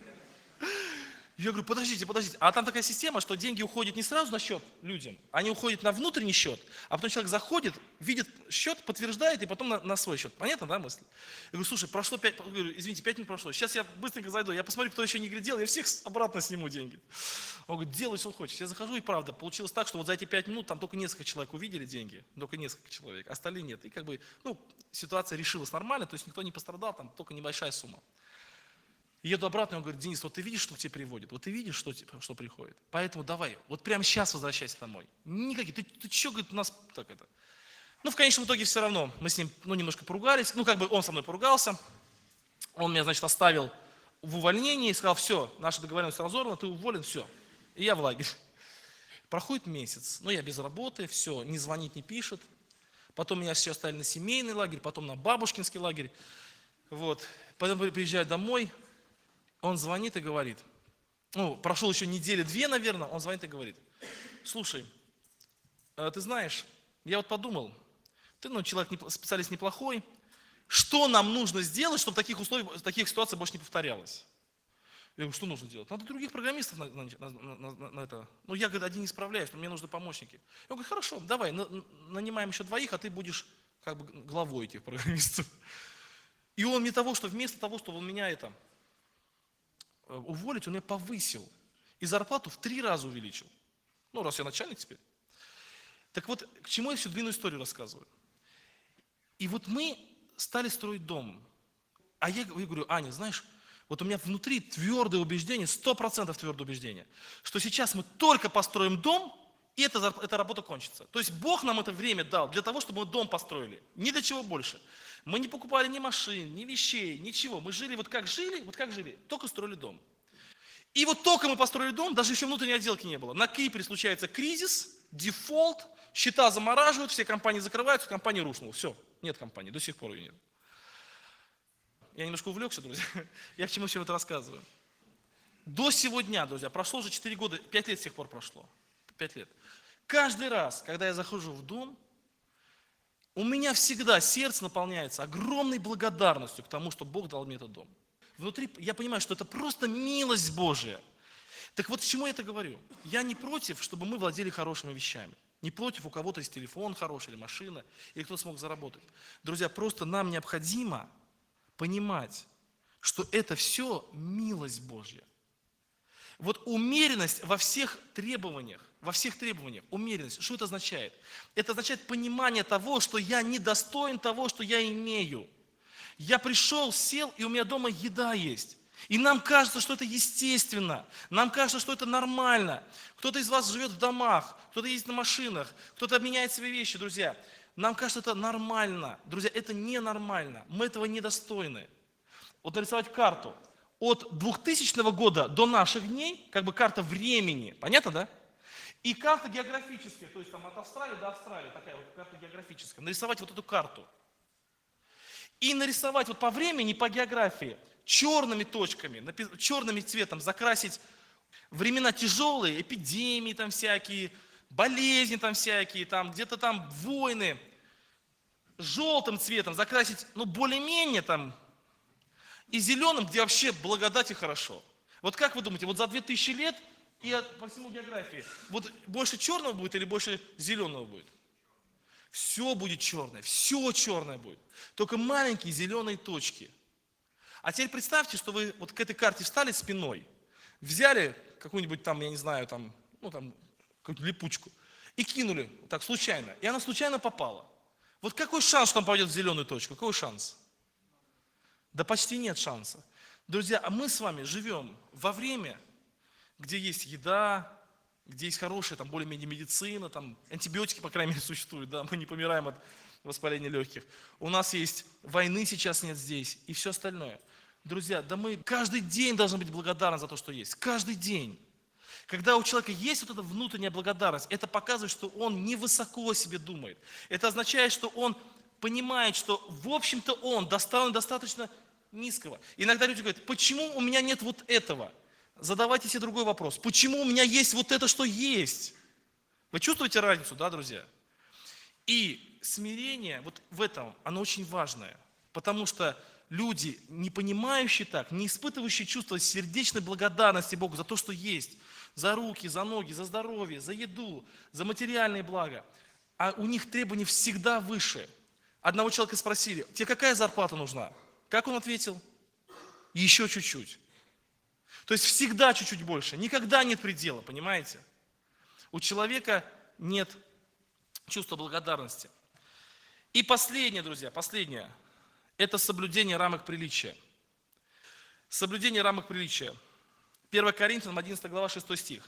Я говорю: подождите. А там такая система, что деньги уходят не сразу на счет людям, они уходят на внутренний счет, а потом человек заходит, видит счет, подтверждает, и потом на свой счет. Понятно, да, мысль? Я говорю: слушай, прошло 5 минут прошло, сейчас я быстренько зайду, я посмотрю, кто еще не глядел, я всех обратно сниму деньги. Он говорит: делай, что хочешь. Я захожу, и правда, получилось так, что за эти 5 минут там только несколько человек увидели деньги, только несколько человек, остальные нет. И ситуация решилась нормально, то есть никто не пострадал, там только небольшая сумма. Еду обратно, он говорит: Денис, ты видишь, что к тебе приводит? Ты видишь, что приходит? Поэтому давай, прямо сейчас возвращайся домой. Никаких, ты что, говорит, у нас так это. В конечном итоге все равно мы с ним, немножко поругались, он со мной поругался. Он меня, оставил в увольнении и сказал: все, наша договоренность разорвана, ты уволен, все. И я в лагерь. Проходит месяц, я без работы, все, не звонит, не пишет. Потом меня все оставили на семейный лагерь, потом на бабушкинский лагерь. Потом приезжаю домой. Он звонит и говорит, прошел еще 2 недели, наверное, он звонит и говорит: слушай, ты знаешь, я подумал, ты, человек, специалист неплохой, что нам нужно сделать, чтобы таких ситуаций больше не повторялось? Я говорю, что нужно делать? Надо других программистов на это. Ну, я, говорит, один не справляюсь, но мне нужны помощники. Я говорю, хорошо, давай, нанимаем еще двоих, а ты будешь как бы главой этих программистов. И он мне того, что вместо того, чтобы он меня уволить, он меня повысил. И зарплату в 3 раза увеличил. Ну, раз я начальник теперь. Так вот, к чему я всю длинную историю рассказываю? И вот мы стали строить дом. А я говорю, Аня, знаешь, вот у меня внутри твердое убеждение, 100% твердое убеждение, что сейчас мы только построим дом, и эта работа кончится. То есть Бог нам это время дал для того, чтобы мы дом построили. Ни для чего больше. Мы не покупали ни машин, ни вещей, ничего. Мы жили, вот как жили, только строили дом. И вот только мы построили дом, даже еще внутренней отделки не было. На Кипре случается кризис, дефолт, счета замораживают, все компании закрываются, компания рухнула. Все, нет компании, до сих пор ее нет. Я немножко увлекся, друзья. Я к чему все это рассказываю. До сегодня, друзья, прошло уже 4 года, 5 лет с тех пор прошло. 5 лет. Каждый раз, когда я захожу в дом, у меня всегда сердце наполняется огромной благодарностью к тому, что Бог дал мне этот дом. Внутри я понимаю, что это просто милость Божия. Так вот, к чему я это говорю? Я не против, чтобы мы владели хорошими вещами. Не против, у кого-то есть телефон хороший, или машина, или кто смог заработать. Друзья, просто нам необходимо понимать, что это все милость Божья. Вот умеренность во всех требованиях, умеренность, что это означает? Это означает понимание того, что я недостоин того, что я имею. Я пришел, сел, и у меня дома еда есть. И нам кажется, что это естественно, нам кажется, что это нормально. Кто-то из вас живет в домах, кто-то ездит на машинах, кто-то обменяет свои вещи, друзья. Нам кажется, это нормально. Друзья, это ненормально, мы этого недостойны. Вот нарисовать карту от 2000 года до наших дней, как бы карта времени, понятно, да? И карта географическая, то есть там от Австралии до Австралии, такая вот карта географическая. Нарисовать вот эту карту. И нарисовать вот по времени, по географии, черными точками, черным цветом закрасить времена тяжелые, эпидемии там всякие, болезни там всякие, там где-то там войны, желтым цветом закрасить, ну, более-менее там, и зеленым, где вообще благодать и хорошо. Вот как вы думаете, вот за 2000 лет и по всему географии, вот больше черного будет или больше зеленого будет? Все будет черное, все черное будет. Только маленькие зеленые точки. А теперь представьте, что вы вот к этой карте встали спиной, взяли какую-нибудь там, я не знаю, там, ну там, какую-то липучку и кинули так случайно. И она случайно попала. Вот какой шанс, что он попадет в зеленую точку? Какой шанс? Да почти нет шанса. Друзья, а мы с вами живем во время, где есть еда, где есть хорошая, там, более-менее медицина, там, антибиотики, по крайней мере, существуют, да, мы не помираем от воспаления легких. У нас есть войны сейчас нет здесь и все остальное. Друзья, да мы каждый день должны быть благодарны за то, что есть. Каждый день. Когда у человека есть вот эта внутренняя благодарность, это показывает, что он невысоко о себе думает. Это означает, что он понимает, что в общем-то он достаточно низкого. Иногда люди говорят, почему у меня нет вот этого? Задавайте себе другой вопрос. Почему у меня есть вот это, что есть? Вы чувствуете разницу, да, друзья? И смирение, вот в этом, оно очень важное. Потому что люди, не понимающие так, не испытывающие чувство сердечной благодарности Богу за то, что есть, за руки, за ноги, за здоровье, за еду, за материальные блага, а у них требования всегда выше. Одного человека спросили, тебе какая зарплата нужна? Как он ответил? Еще чуть-чуть. То есть всегда чуть-чуть больше, никогда нет предела, понимаете? У человека нет чувства благодарности. И последнее, друзья, последнее, это соблюдение рамок приличия. Соблюдение рамок приличия. 1 Коринфянам 11 глава 6 стих.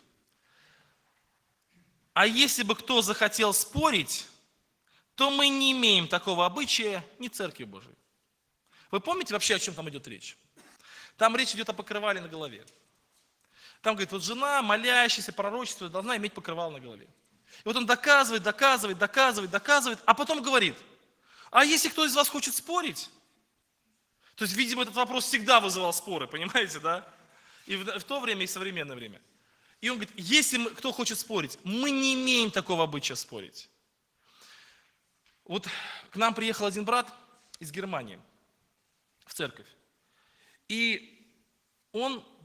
А если бы кто захотел спорить, то мы не имеем такого обычая ни Церкви Божией. Вы помните вообще, о чем там идет речь? Там речь идет о покрывале на голове. Там говорит, вот жена, молящаяся, пророчество, должна иметь покрывало на голове. И вот он доказывает, а потом говорит, а если кто из вас хочет спорить? То есть, видимо, этот вопрос всегда вызывал споры, понимаете, да? И в то время, и в современное время. И он говорит, если кто хочет спорить, мы не имеем такого обычая спорить. Вот к нам приехал один брат из Германии в церковь. И он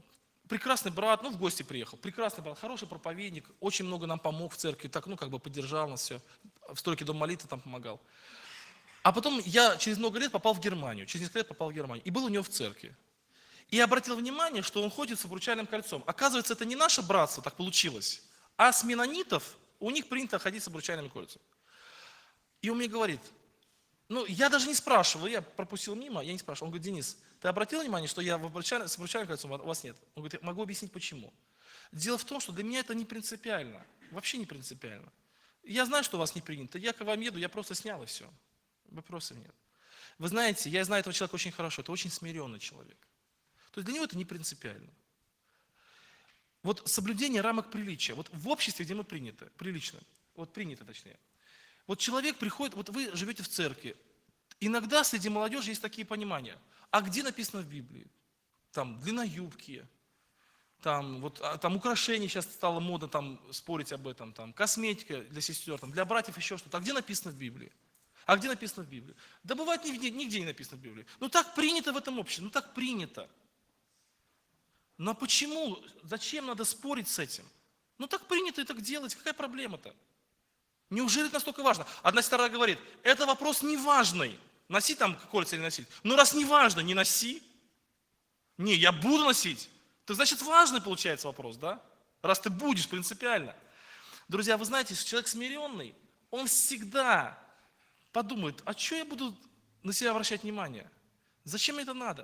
Прекрасный брат, в гости приехал, прекрасный брат, хороший проповедник, очень много нам помог в церкви, так, поддержал нас все, в стройке Дом молитвы там помогал. А потом я через много лет попал в Германию, через несколько лет попал в Германию, и был у него в церкви. И обратил внимание, что он ходит с обручальным кольцом. Оказывается, это не наше братство, так получилось, а с менонитов у них принято ходить с обручальными кольцами. И он мне говорит, я даже не спрашивал, я пропустил мимо, я не спрашивал. Он говорит, Денис, ты обратил внимание, что я с обручальным кольцом, у вас нет? Он говорит, я могу объяснить почему. Дело в том, что для меня это не принципиально, вообще не принципиально. Я знаю, что у вас не принято, я к вам еду, я просто снял и все. Вопросов нет. Вы знаете, я знаю этого человека очень хорошо, это очень смиренный человек. То есть для него это не принципиально. Вот соблюдение рамок приличия, вот в обществе, где мы приняты, прилично, принято точнее. Вот человек приходит, вот вы живете в церкви, иногда среди молодежи есть такие понимания, а где написано в Библии? Там длина юбки, там украшения, сейчас стало модно спорить об этом, косметика для сестер, для братьев еще что-то. А где написано в Библии? А где написано в Библии? Да бывает нигде не написано в Библии. Так принято в этом обществе, так принято. Но почему? Зачем надо спорить с этим? Так принято и так делать, какая проблема-то? Неужели это настолько важно? Одна сестра говорит, это вопрос неважный, носить кольца или носить. Раз не важно, не носи. Не, я буду носить. Так значит важный получается вопрос, да? Раз ты будешь принципиально. Друзья, вы знаете, человек смиренный, он всегда подумает, а что я буду на себя обращать внимание? Зачем мне это надо?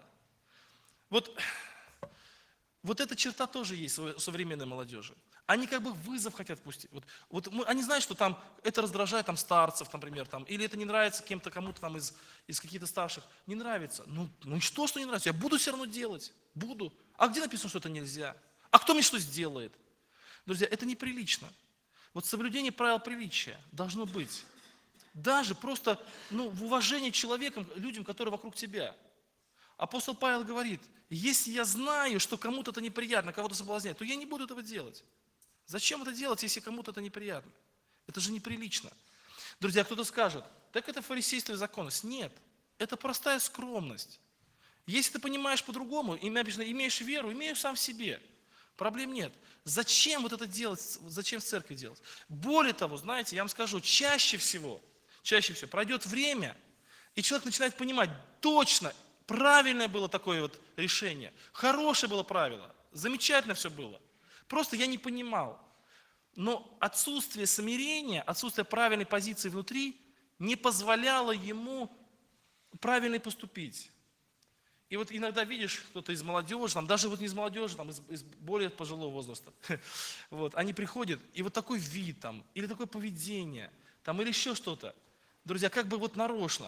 Вот эта черта тоже есть у современной молодежи. Они вызов хотят пустить. Они знают, что это раздражает старцев, например, или это не нравится кому-то из каких-то старших. Не нравится. Что не нравится? Я буду все равно делать. Буду. А где написано, что это нельзя? А кто мне что сделает? Друзья, это неприлично. Соблюдение правил приличия должно быть. Даже просто в уважении к человекам, людям, которые вокруг тебя. Апостол Павел говорит, если я знаю, что кому-то это неприятно, кого-то соблазняет, то я не буду этого делать. Зачем это делать, если кому-то это неприятно? Это же неприлично. Друзья, кто-то скажет, так это фарисейство и законность. Нет, это простая скромность. Если ты понимаешь по-другому, имеешь веру, имеешь сам в себе, проблем нет. Зачем это делать, зачем в церкви делать? Более того, знаете, я вам скажу, чаще всего пройдет время, и человек начинает понимать, точно, правильное было такое решение, хорошее было правило, замечательно все было. Просто я не понимал. Но отсутствие смирения, отсутствие правильной позиции внутри не позволяло ему правильно поступить. И иногда видишь, кто-то из молодежи, даже не из молодежи, из более пожилого возраста, они приходят, и такой вид, или такое поведение, или еще что-то. Друзья, нарочно.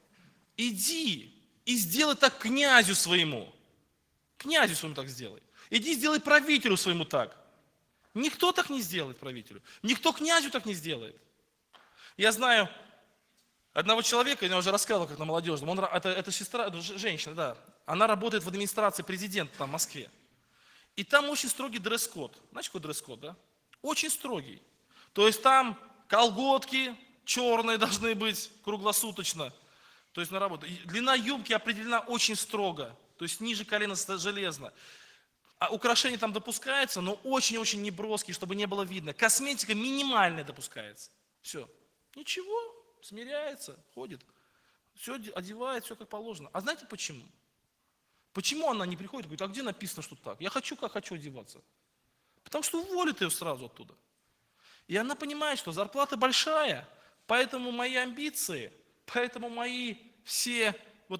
Иди и сделай так князю своему. Князю своему так сделай. Иди сделай правителю своему так. Никто так не сделает правителю. Никто князю так не сделает. Я знаю одного человека, я уже рассказывал как на молодежном, это сестра, женщина, да. Она работает в администрации президента в Москве. И там очень строгий дресс-код. Знаете, какой дресс-код, да? Очень строгий. То есть там колготки черные должны быть круглосуточно. То есть на работу. Длина юбки определена очень строго. То есть ниже колена железно. А украшения допускаются, но очень-очень неброские, чтобы не было видно. Косметика минимальная допускается. Все. Ничего, смиряется, ходит. Все одевает, все как положено. А знаете почему? Почему она не приходит и говорит, а где написано, что так? Я хочу, как хочу одеваться. Потому что уволят ее сразу оттуда. И она понимает, что зарплата большая, поэтому мои амбиции, поэтому мои все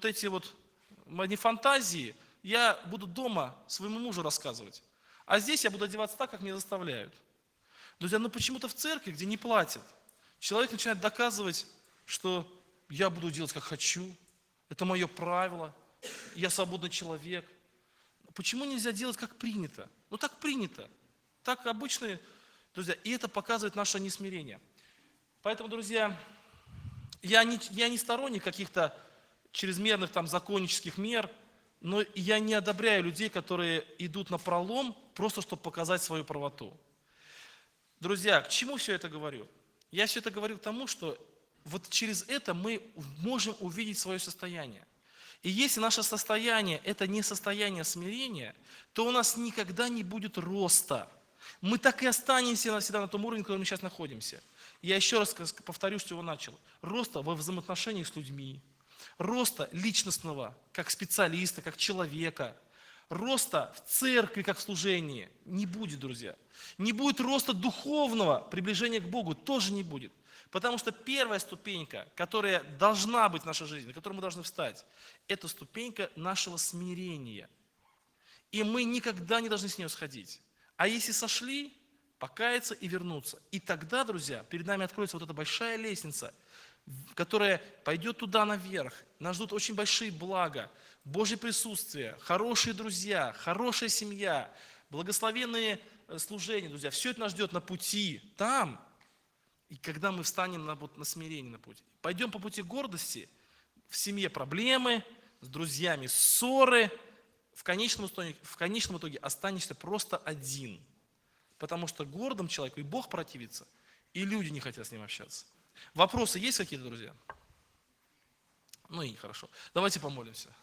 мои фантазии, я буду дома своему мужу рассказывать. А здесь я буду одеваться так, как меня заставляют. Друзья, почему-то в церкви, где не платят, человек начинает доказывать, что я буду делать, как хочу. Это мое правило. Я свободный человек. Почему нельзя делать, как принято? Так принято. Так обычно, друзья, и это показывает наше несмирение. Поэтому, друзья, я не сторонник каких-то чрезмерных законнических мер, но я не одобряю людей, которые идут на пролом, просто чтобы показать свою правоту. Друзья, к чему все это говорю? Я все это говорю к тому, что через это мы можем увидеть свое состояние. И если наше состояние – это не состояние смирения, то у нас никогда не будет роста. Мы так и останемся всегда на том уровне, в котором мы сейчас находимся. Я еще раз повторю, с чего начал. Роста во взаимоотношениях с людьми, роста личностного, как специалиста, как человека, роста в церкви, как в служении не будет, друзья. Не будет роста духовного приближения к Богу, тоже не будет. Потому что первая ступенька, которая должна быть в нашей жизни, на которую мы должны встать, это ступенька нашего смирения. И мы никогда не должны с нее сходить. А если сошли, покаяться и вернуться. И тогда, друзья, перед нами откроется вот эта большая лестница, которая пойдет туда наверх. Нас ждут очень большие блага, Божье присутствие, хорошие друзья, хорошая семья, благословенные служения, друзья. Все это нас ждет на пути там. И когда мы встанем на смирение на путь. Пойдем по пути гордости, в семье проблемы, с друзьями ссоры, в конечном итоге останешься просто один. Потому что гордым человеку и Бог противится, и люди не хотят с ним общаться. Вопросы есть какие-то, друзья? Ну и хорошо. Давайте помолимся.